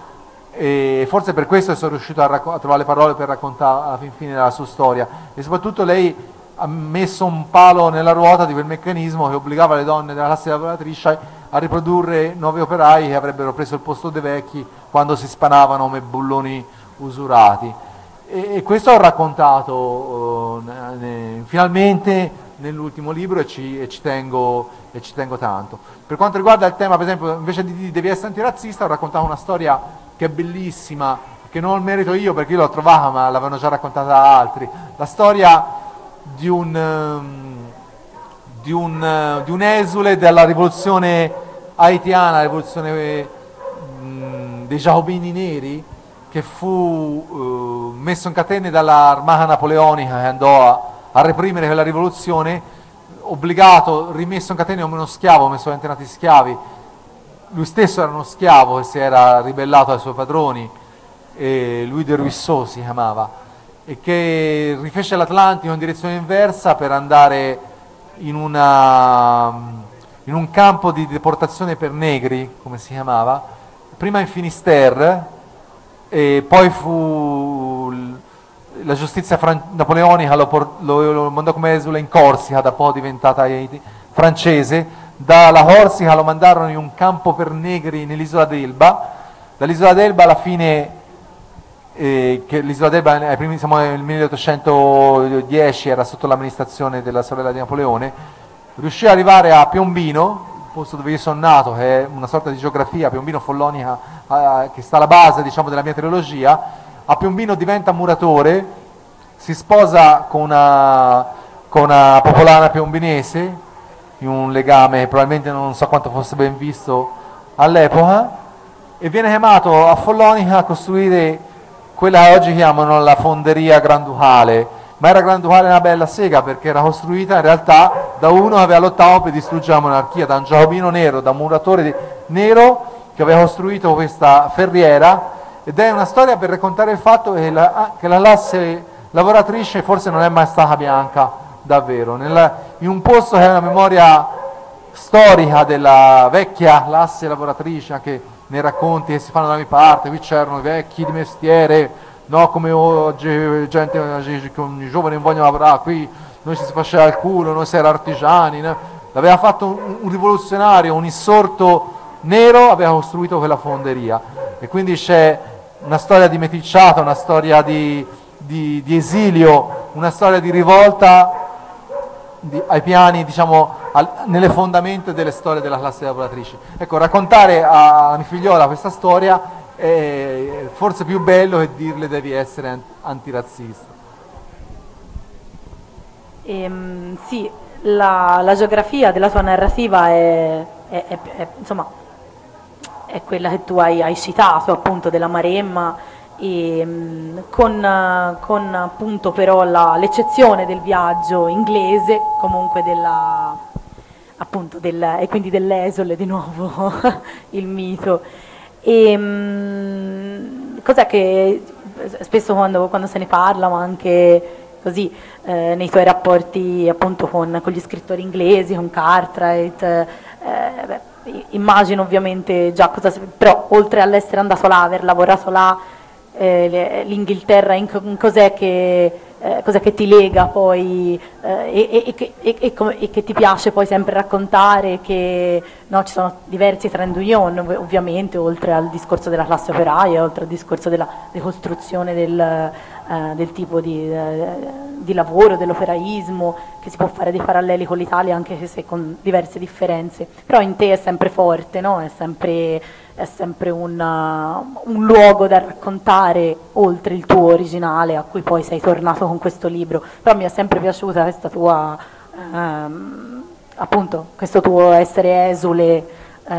e forse per questo sono riuscito a, racco- a trovare le parole per raccontare alla fin fine la sua storia, e soprattutto lei ha messo un palo nella ruota di quel meccanismo che obbligava le donne della classe lavoratrice a riprodurre nuovi operai che avrebbero preso il posto dei vecchi quando si spanavano come bulloni usurati. E, e questo ho raccontato uh, ne, finalmente nell'ultimo libro e ci, e, ci tengo, e ci tengo tanto. Per quanto riguarda il tema, per esempio, invece di, di devi essere antirazzista, ho raccontato una storia che è bellissima, che non merito io perché io l'ho trovata ma l'avevano già raccontata altri, la storia di un, um, di un, uh, di un esule della rivoluzione haitiana, la rivoluzione um, dei giacobini neri, che fu uh, messo in catene dall'armata napoleonica che andò a, a reprimere quella rivoluzione, obbligato, rimesso in catene come uno schiavo, come sono antenati schiavi. Lui stesso era uno schiavo che si era ribellato ai suoi padroni, e Louis de Ruisseau si chiamava, e che rifece l'Atlantico in direzione inversa per andare in, una, in un campo di deportazione per negri, come si chiamava, prima in Finisterre, e poi fu la giustizia fran- napoleonica lo, por- lo, lo mandò come esule in Corsica, da poi diventata francese. Dalla Corsica lo mandarono in un campo per negri nell'isola d'Elba. Dall'isola d'Elba alla fine, eh, che l'isola d'Elba ai primi, siamo nel milleottocentodieci, era sotto l'amministrazione della sorella di Napoleone, riuscì ad arrivare a Piombino, il posto dove io sono nato, che è una sorta di geografia, Piombino Follonica, eh, che sta alla base, diciamo, della mia trilogia. A Piombino diventa muratore, si sposa con una, con una popolana piombinese, in un legame che probabilmente non so quanto fosse ben visto all'epoca, e viene chiamato a Follonica a costruire quella che oggi chiamano la fonderia granducale, ma era granducale una bella sega perché era costruita in realtà da uno che aveva lottato per distruggere la monarchia, da un giacobino nero, da un muratore di- nero che aveva costruito questa ferriera. Ed è una storia per raccontare il fatto che la, che la classe lavoratrice forse non è mai stata bianca davvero, Nella, in un posto che è una memoria storica della vecchia classe lavoratrice, anche nei racconti che si fanno da mia parte, qui c'erano i vecchi di mestiere, no, come oggi gente, i giovani non vogliono lavorare, qui noi ci si faceva il culo, noi si era artigiani, no? L'aveva fatto un, un rivoluzionario, un insorto nero, aveva costruito quella fonderia, e quindi c'è una storia di meticciata, una storia di, di, di esilio, una storia di rivolta di, ai piani, diciamo, al, nelle fondamenta delle storie della classe lavoratrice. Ecco, raccontare a, a mia figliola questa storia è forse più bello che dirle devi essere antirazzista. Ehm, sì, la, la geografia della tua narrativa è, è, è, è, insomma, è quella che tu hai, hai citato, appunto, della Maremma, e, mh, con, con appunto però la, l'eccezione del viaggio inglese, comunque della, appunto del, e quindi dell'esole di nuovo, il mito. E, mh, cos'è che spesso quando, quando se ne parla, ma anche così eh, nei tuoi rapporti appunto con, con gli scrittori inglesi, con Cartwright, eh, beh, immagino ovviamente già cosa, però oltre all'essere andato là, aver lavorato là, eh, l'Inghilterra in, in cos'è che eh, cos'è che ti lega poi eh, e, e, e, e, e, come, e che ti piace poi sempre raccontare, che no, ci sono diversi trend union ovviamente, oltre al discorso della classe operaia, oltre al discorso della ricostruzione del, eh, del tipo di, eh, di lavoro, dell'operaismo, che si può fare dei paralleli con l'Italia anche se con diverse differenze, però in te è sempre forte, no? È sempre, è sempre un, uh, un luogo da raccontare oltre il tuo originale a cui poi sei tornato con questo libro. Però mi è sempre piaciuta questa tua, um, appunto, questo tuo essere esule uh,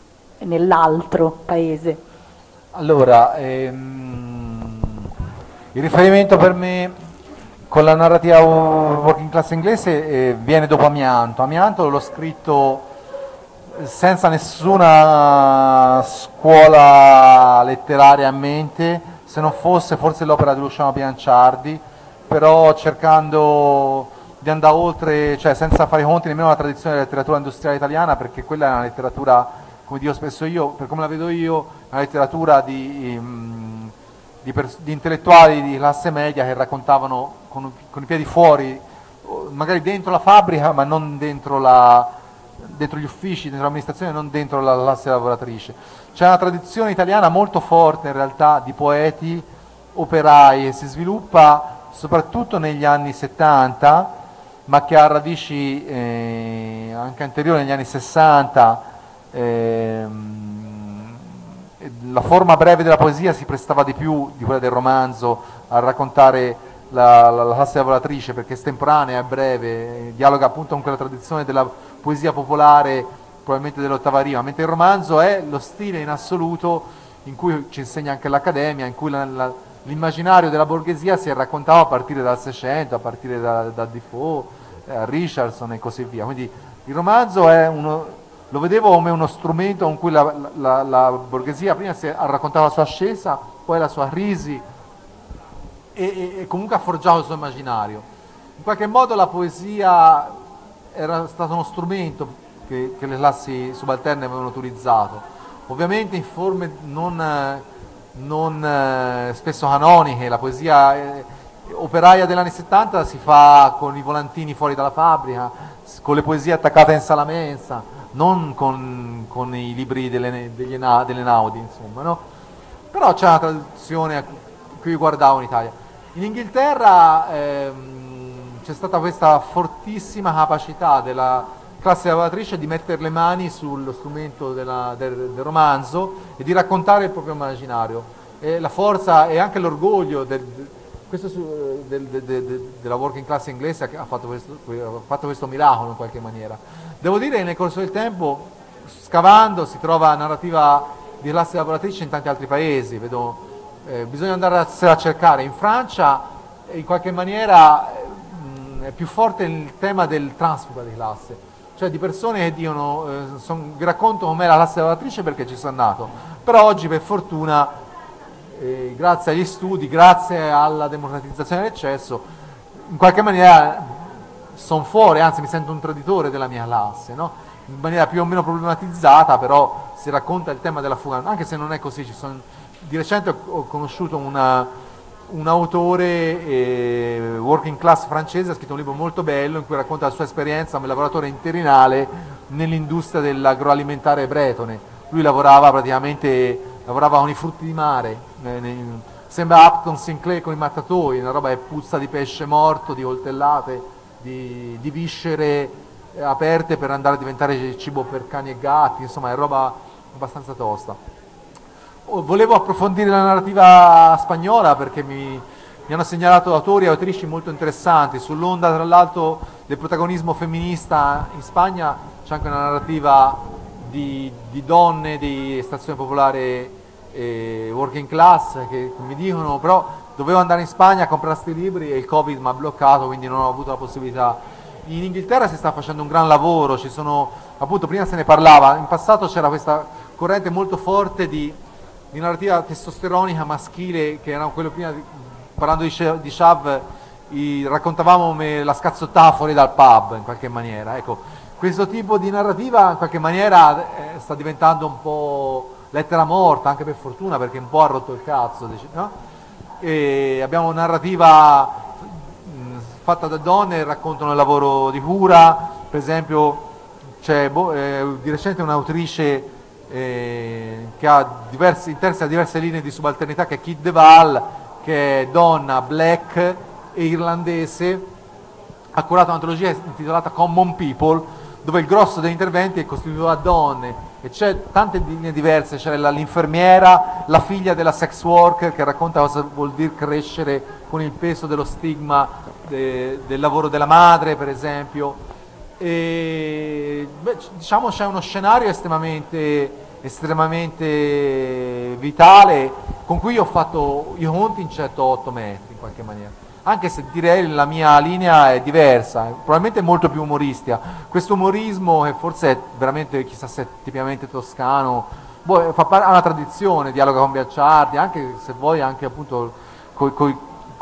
nell'altro paese. Allora, ehm, Il riferimento per me con la narrativa working class inglese eh, viene dopo Amianto. Amianto l'ho scritto senza nessuna scuola letteraria a mente, se non fosse forse l'opera di Luciano Bianciardi, però cercando di andare oltre, cioè senza fare i conti nemmeno la tradizione della letteratura industriale italiana, perché quella è una letteratura, come dico spesso io, per come la vedo io, una letteratura di, um, di, di intellettuali di classe media che raccontavano con, con i piedi fuori, magari dentro la fabbrica, ma non dentro la dentro gli uffici, dentro l'amministrazione, non dentro la classe lavoratrice. C'è una tradizione italiana molto forte in realtà di poeti, operai, che si sviluppa soprattutto negli anni settanta, ma che ha radici eh, anche anteriori negli anni sessanta. Ehm, la forma breve della poesia si prestava di più di quella del romanzo a raccontare la, la, la classe lavoratrice, perché è estemporanea, è breve, dialoga appunto con quella tradizione della poesia popolare probabilmente dell'ottava rima, mentre il romanzo è lo stile in assoluto in cui ci insegna anche l'Accademia, in cui la, la, l'immaginario della borghesia si è raccontato a partire dal Seicento, a partire da, da Defoe, eh, Richardson e così via. Quindi il romanzo è uno, lo vedevo come uno strumento con cui la, la, la borghesia prima si è, ha raccontato la sua ascesa, poi la sua crisi e, e, e comunque ha forgiato il suo immaginario. In qualche modo la poesia era stato uno strumento che, che le classi subalterne avevano utilizzato, ovviamente in forme non, non spesso canoniche. La poesia eh, operaia degli anni settanta si fa con i volantini fuori dalla fabbrica, con le poesie attaccate in sala mensa, non con, con i libri delle, degli, delle Naudi, insomma, no? Però c'è una tradizione a cui guardavo in Italia. In Inghilterra ehm, c'è stata questa fortissima capacità della classe lavoratrice di mettere le mani sullo strumento della, del, del romanzo e di raccontare il proprio immaginario. E la forza e anche l'orgoglio del, questo, del, del, del, della working class inglese ha fatto, questo, ha fatto questo miracolo in qualche maniera. Devo dire che nel corso del tempo, scavando, si trova narrativa di classe lavoratrice in tanti altri paesi. Vedo, eh, bisogna andare a, a cercare. In Francia, in qualche maniera, è più forte il tema del transfuga di classe, cioè di persone che dicono eh, son, vi racconto com'è la classe lavoratrice perché ci sono nato, però oggi per fortuna eh, grazie agli studi, grazie alla democratizzazione dell'eccesso, in qualche maniera sono fuori, anzi mi sento un traditore della mia classe, no? In maniera più o meno problematizzata, però si racconta il tema della fuga, anche se non è così. Ci sono, di recente ho, ho conosciuto una un autore eh, working class francese, ha scritto un libro molto bello in cui racconta la sua esperienza come lavoratore interinale nell'industria dell'agroalimentare bretone. Lui lavorava praticamente, lavorava con i frutti di mare, eh, nei, sembra Upton Sinclair con i mattatoi, una roba che puzza di pesce morto, di coltellate, di, di viscere eh, aperte per andare a diventare cibo per cani e gatti, insomma è roba abbastanza tosta. Volevo approfondire la narrativa spagnola perché mi, mi hanno segnalato autori e autrici molto interessanti. Sull'onda tra l'altro del protagonismo femminista in Spagna c'è anche una narrativa di, di donne di estrazione popolare e working class che mi dicono però dovevo andare in Spagna a comprare questi libri e il Covid mi ha bloccato, quindi non ho avuto la possibilità. In Inghilterra si sta facendo un gran lavoro, ci sono, appunto prima se ne parlava, in passato c'era questa corrente molto forte di di narrativa testosteronica maschile, che era quello prima, di, parlando di, di Chav, i, raccontavamo come la scazzottava fuori dal pub in qualche maniera. Ecco, questo tipo di narrativa in qualche maniera eh, sta diventando un po' lettera morta, anche per fortuna, perché un po' ha rotto il cazzo, no? E abbiamo narrativa mh, fatta da donne che raccontano il lavoro di cura, per esempio c'è boh, eh, di recente un'autrice Eh, che ha diversi, interessa diverse linee di subalternità, che è Kit DeVal, che è donna, black e irlandese, ha curato un'antologia intitolata Common People, dove il grosso degli interventi è costituito da donne e c'è tante linee diverse. C'è la, l'infermiera, la figlia della sex worker che racconta cosa vuol dire crescere con il peso dello stigma de, del lavoro della madre, per esempio. E, beh, diciamo c'è uno scenario estremamente, estremamente vitale, con cui ho fatto i conti in centootto metri in qualche maniera, anche se direi la mia linea è diversa, probabilmente è molto più umoristica. Questo umorismo che forse è veramente, chissà se è tipicamente toscano, boh, fa parte, ha una tradizione, dialoga con Biacciardi, anche se vuoi anche appunto coi, coi,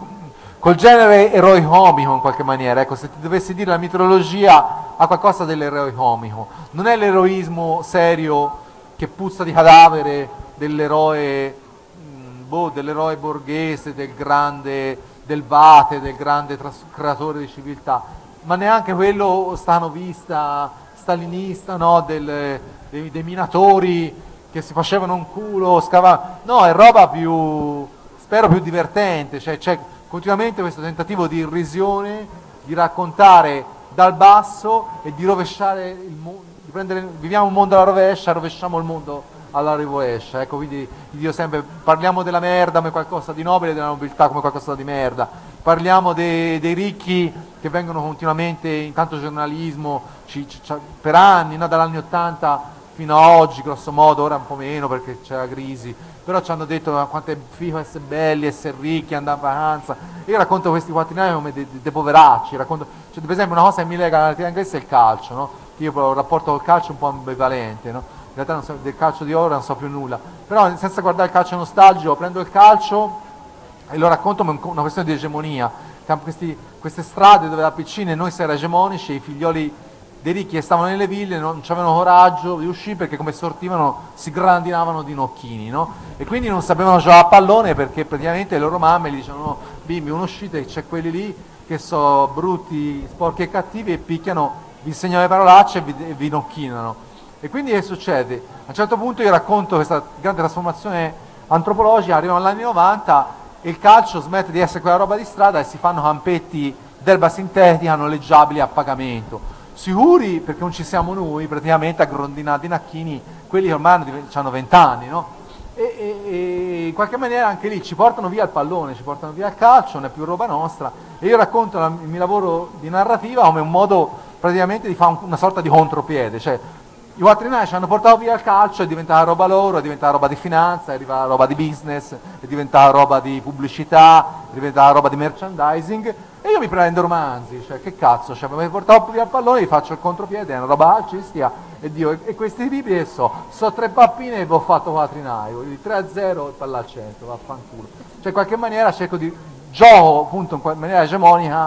col genere eroico-comico in qualche maniera. Ecco, se ti dovessi dire la mitologia ha qualcosa dell'eroico-comico, non è l'eroismo serio che puzza di cadavere dell'eroe, mh, boh, dell'eroe borghese, del grande, del vate, del grande tras- creatore di civiltà, ma neanche quello stanovista, stalinista, no, del, dei, dei minatori che si facevano un culo, scavavano. No, è roba più, spero più divertente, cioè c'è continuamente questo tentativo di irrisione, di raccontare dal basso e di rovesciare il mondo, di prendere, viviamo un mondo alla rovescia, rovesciamo il mondo alla rovescia. Ecco, quindi io sempre parliamo della merda come qualcosa di nobile, della nobiltà come qualcosa di merda, parliamo dei, dei ricchi che vengono continuamente, in tanto giornalismo, ci, ci, per anni, no, dagli anni ottanta fino a oggi, grosso modo, ora un po' meno perché c'è la crisi, però ci hanno detto quanto è figo essere belli, essere ricchi, andare in vacanza. Io racconto questi quattrinari come dei, dei poveracci, racconto, cioè, per esempio una cosa che mi lega alla natività inglese è il calcio, no? Io ho un rapporto col calcio un po' ambivalente, no? In realtà non so, del calcio di ora non so più nulla, però senza guardare il calcio nostalgico prendo il calcio e lo racconto come una questione di egemonia. Questi, queste strade dove da piccine noi si era egemonici e i figlioli dei ricchi che stavano nelle ville non avevano coraggio di uscire perché come sortivano si grandinavano di nocchini, no? E quindi non sapevano giocare a pallone perché praticamente le loro mamme gli dicevano no, bimbi non uscite, c'è quelli lì che sono brutti, sporchi e cattivi e picchiano, vi insegnano le parolacce e vi, e vi nocchinano. E quindi che succede? A un certo punto io racconto questa grande trasformazione antropologica, arrivano agli anni novanta e il calcio smette di essere quella roba di strada e si fanno campetti d'erba sintetica noleggiabili a pagamento. Sicuri perché non ci siamo noi, praticamente a grondinati nacchini, quelli che ormai hanno vent'anni, no? E, e, e in qualche maniera anche lì ci portano via il pallone, ci portano via il calcio, non è più roba nostra. E io racconto la, il mio lavoro di narrativa come un modo praticamente di fare un, una sorta di contropiede, cioè i quattrinari ci hanno portato via il calcio, è diventata roba loro, è diventata roba di finanza, è diventata roba di business, è diventata roba di pubblicità, è diventata roba di merchandising e io mi prendo romanzi, cioè che cazzo, cioè, mi portavo via il pallone, gli faccio il contropiede, è una roba calcistica e Dio, e, e questi libri che so, so tre pappine e vi ho fatto quattrinari, quindi tre a zero e palla al centro, vaffanculo. Cioè in qualche maniera cerco di gioco appunto in maniera egemonica,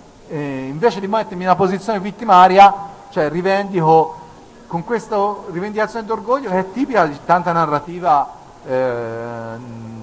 eh, invece di mettermi in una posizione vittimaria, cioè rivendico con questa rivendicazione d'orgoglio che è tipica di tanta narrativa eh,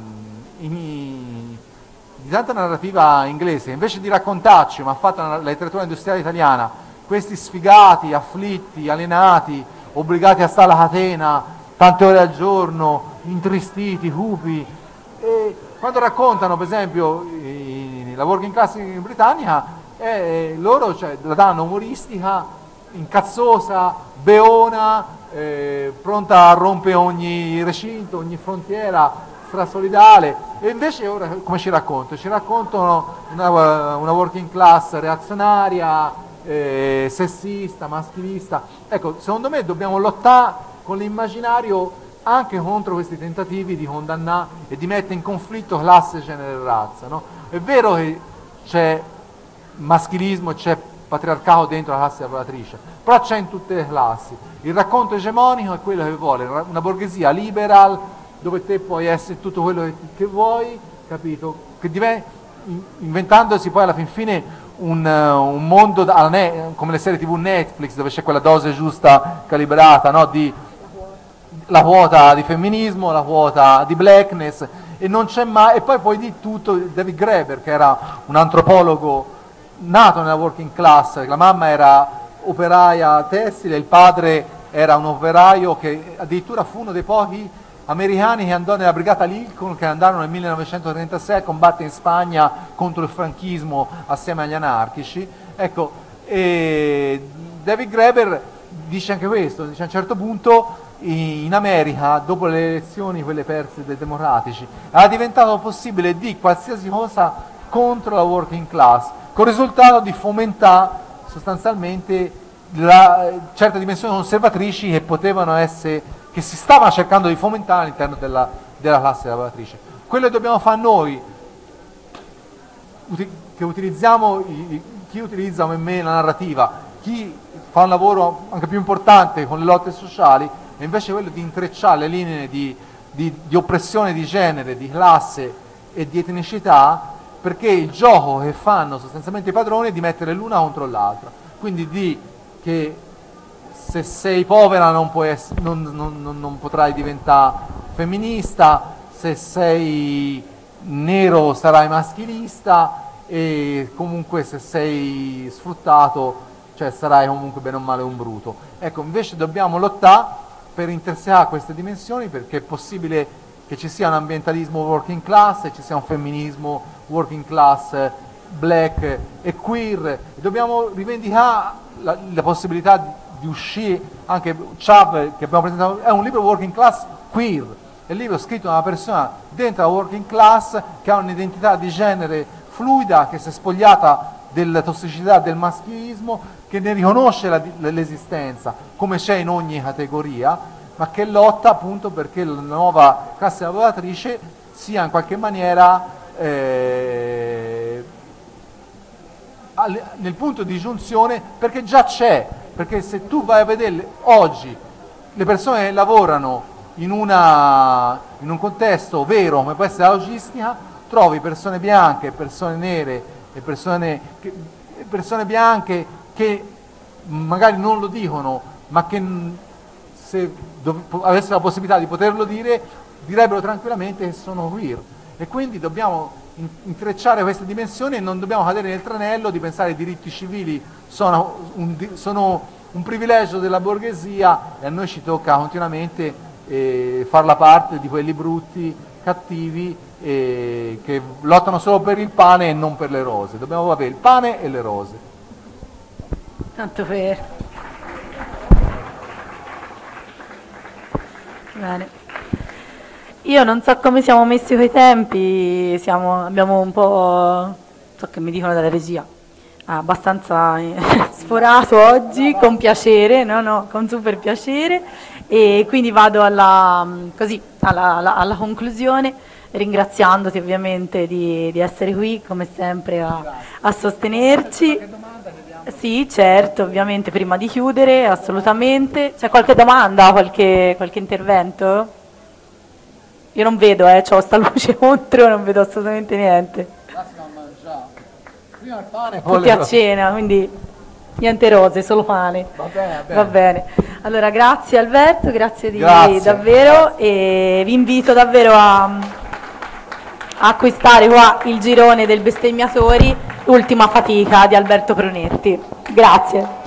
in, di tanta narrativa inglese, invece di raccontarci, ma ha fatto la letteratura industriale italiana, questi sfigati, afflitti, alienati, obbligati a stare alla catena tante ore al giorno, intristiti, cupi, e quando raccontano per esempio i, la working class in Britannia, eh, loro cioè, la danno umoristica, incazzosa, beona, eh, pronta a rompere ogni recinto, ogni frontiera strasolidale, e invece ora come ci raccontano? Ci raccontano una, una working class reazionaria, eh, sessista, maschilista. Ecco, secondo me dobbiamo lottare con l'immaginario anche contro questi tentativi di condannare e di mettere in conflitto classe, genere e razza, no? È vero che c'è maschilismo e c'è patriarcato dentro la classe lavoratrice, però c'è in tutte le classi. Il racconto egemonico è quello che vuole, una borghesia liberal, dove te puoi essere tutto quello che, che vuoi, capito? Che diventa, inventandosi poi alla fin fine un, un mondo da, come le serie tv Netflix, dove c'è quella dose giusta calibrata, no? Di la quota di femminismo, la quota di blackness, e non c'è mai, e poi poi di tutto. David Graeber, che era un antropologo nato nella working class, la mamma era operaia tessile, il padre era un operaio che addirittura fu uno dei pochi americani che andò nella brigata Lincoln, che andarono nel millenovecentotrentasei a combattere in Spagna contro il franchismo assieme agli anarchici. Ecco, e David Graeber dice anche questo, dice a un certo punto in America, dopo le elezioni quelle perse dai democratici, era diventato possibile di qualsiasi cosa contro la working class, con il risultato di fomentare sostanzialmente la, certe dimensioni conservatrici che potevano essere, che che si stava cercando di fomentare all'interno della, della classe lavoratrice. Quello che dobbiamo fare noi, uti- che utilizziamo, i, chi utilizza come me la narrativa, chi fa un lavoro anche più importante con le lotte sociali, è invece quello di intrecciare le linee di, di, di oppressione di genere, di classe e di etnicità, perché il gioco che fanno sostanzialmente i padroni è di mettere l'una contro l'altra, quindi di che se sei povera non, puoi ess- non, non, non, non potrai diventare femminista, se sei nero sarai maschilista e comunque se sei sfruttato, cioè sarai comunque bene o male un bruto. Ecco, invece dobbiamo lottare per intersecare queste dimensioni, perché è possibile che ci sia un ambientalismo working class e ci sia un femminismo working class black e queer, e dobbiamo rivendicare la, la possibilità di, di uscire. Anche Chav, che abbiamo presentato, è un libro working class queer, è un libro scritto da una persona dentro la working class che ha un'identità di genere fluida, che si è spogliata della tossicità del maschilismo, che ne riconosce la, l'esistenza come c'è in ogni categoria, ma che lotta appunto perché la nuova classe lavoratrice sia in qualche maniera eh, nel punto di giunzione, perché già c'è, perché se tu vai a vedere oggi le persone che lavorano in, una, in un contesto vero come può essere la logistica, trovi persone bianche, persone nere e persone, che, persone bianche che magari non lo dicono, ma che se dov- avessero la possibilità di poterlo dire, direbbero tranquillamente che sono queer. E quindi dobbiamo in- intrecciare queste dimensioni e non dobbiamo cadere nel tranello di pensare che i diritti civili sono un, di- sono un privilegio della borghesia e a noi ci tocca continuamente eh, farla parte di quelli brutti, cattivi, eh, che lottano solo per il pane e non per le rose. Dobbiamo avere il pane e le rose. Tanto per... Bene. Io non so come siamo messi coi tempi, siamo, abbiamo un po', so che mi dicono dalla regia, abbastanza sforato oggi, con piacere, no no, con super piacere, e quindi vado alla, così, alla, alla, alla conclusione, ringraziandoti ovviamente di, di essere qui come sempre a, a sostenerci. Sì, certo, ovviamente prima di chiudere, assolutamente. C'è qualche domanda, qualche, qualche intervento? Io non vedo, eh, c'ho sta luce contro, non vedo assolutamente niente. Prima il pane, Tutti a cena, quindi niente rose, solo pane. Va bene, va bene. Va bene. Allora, grazie Alberto, grazie di Grazie. davvero, e vi invito davvero a, a acquistare qua il girone del Bestemmiatori, Ultima fatica di Alberto Pronetti. Grazie.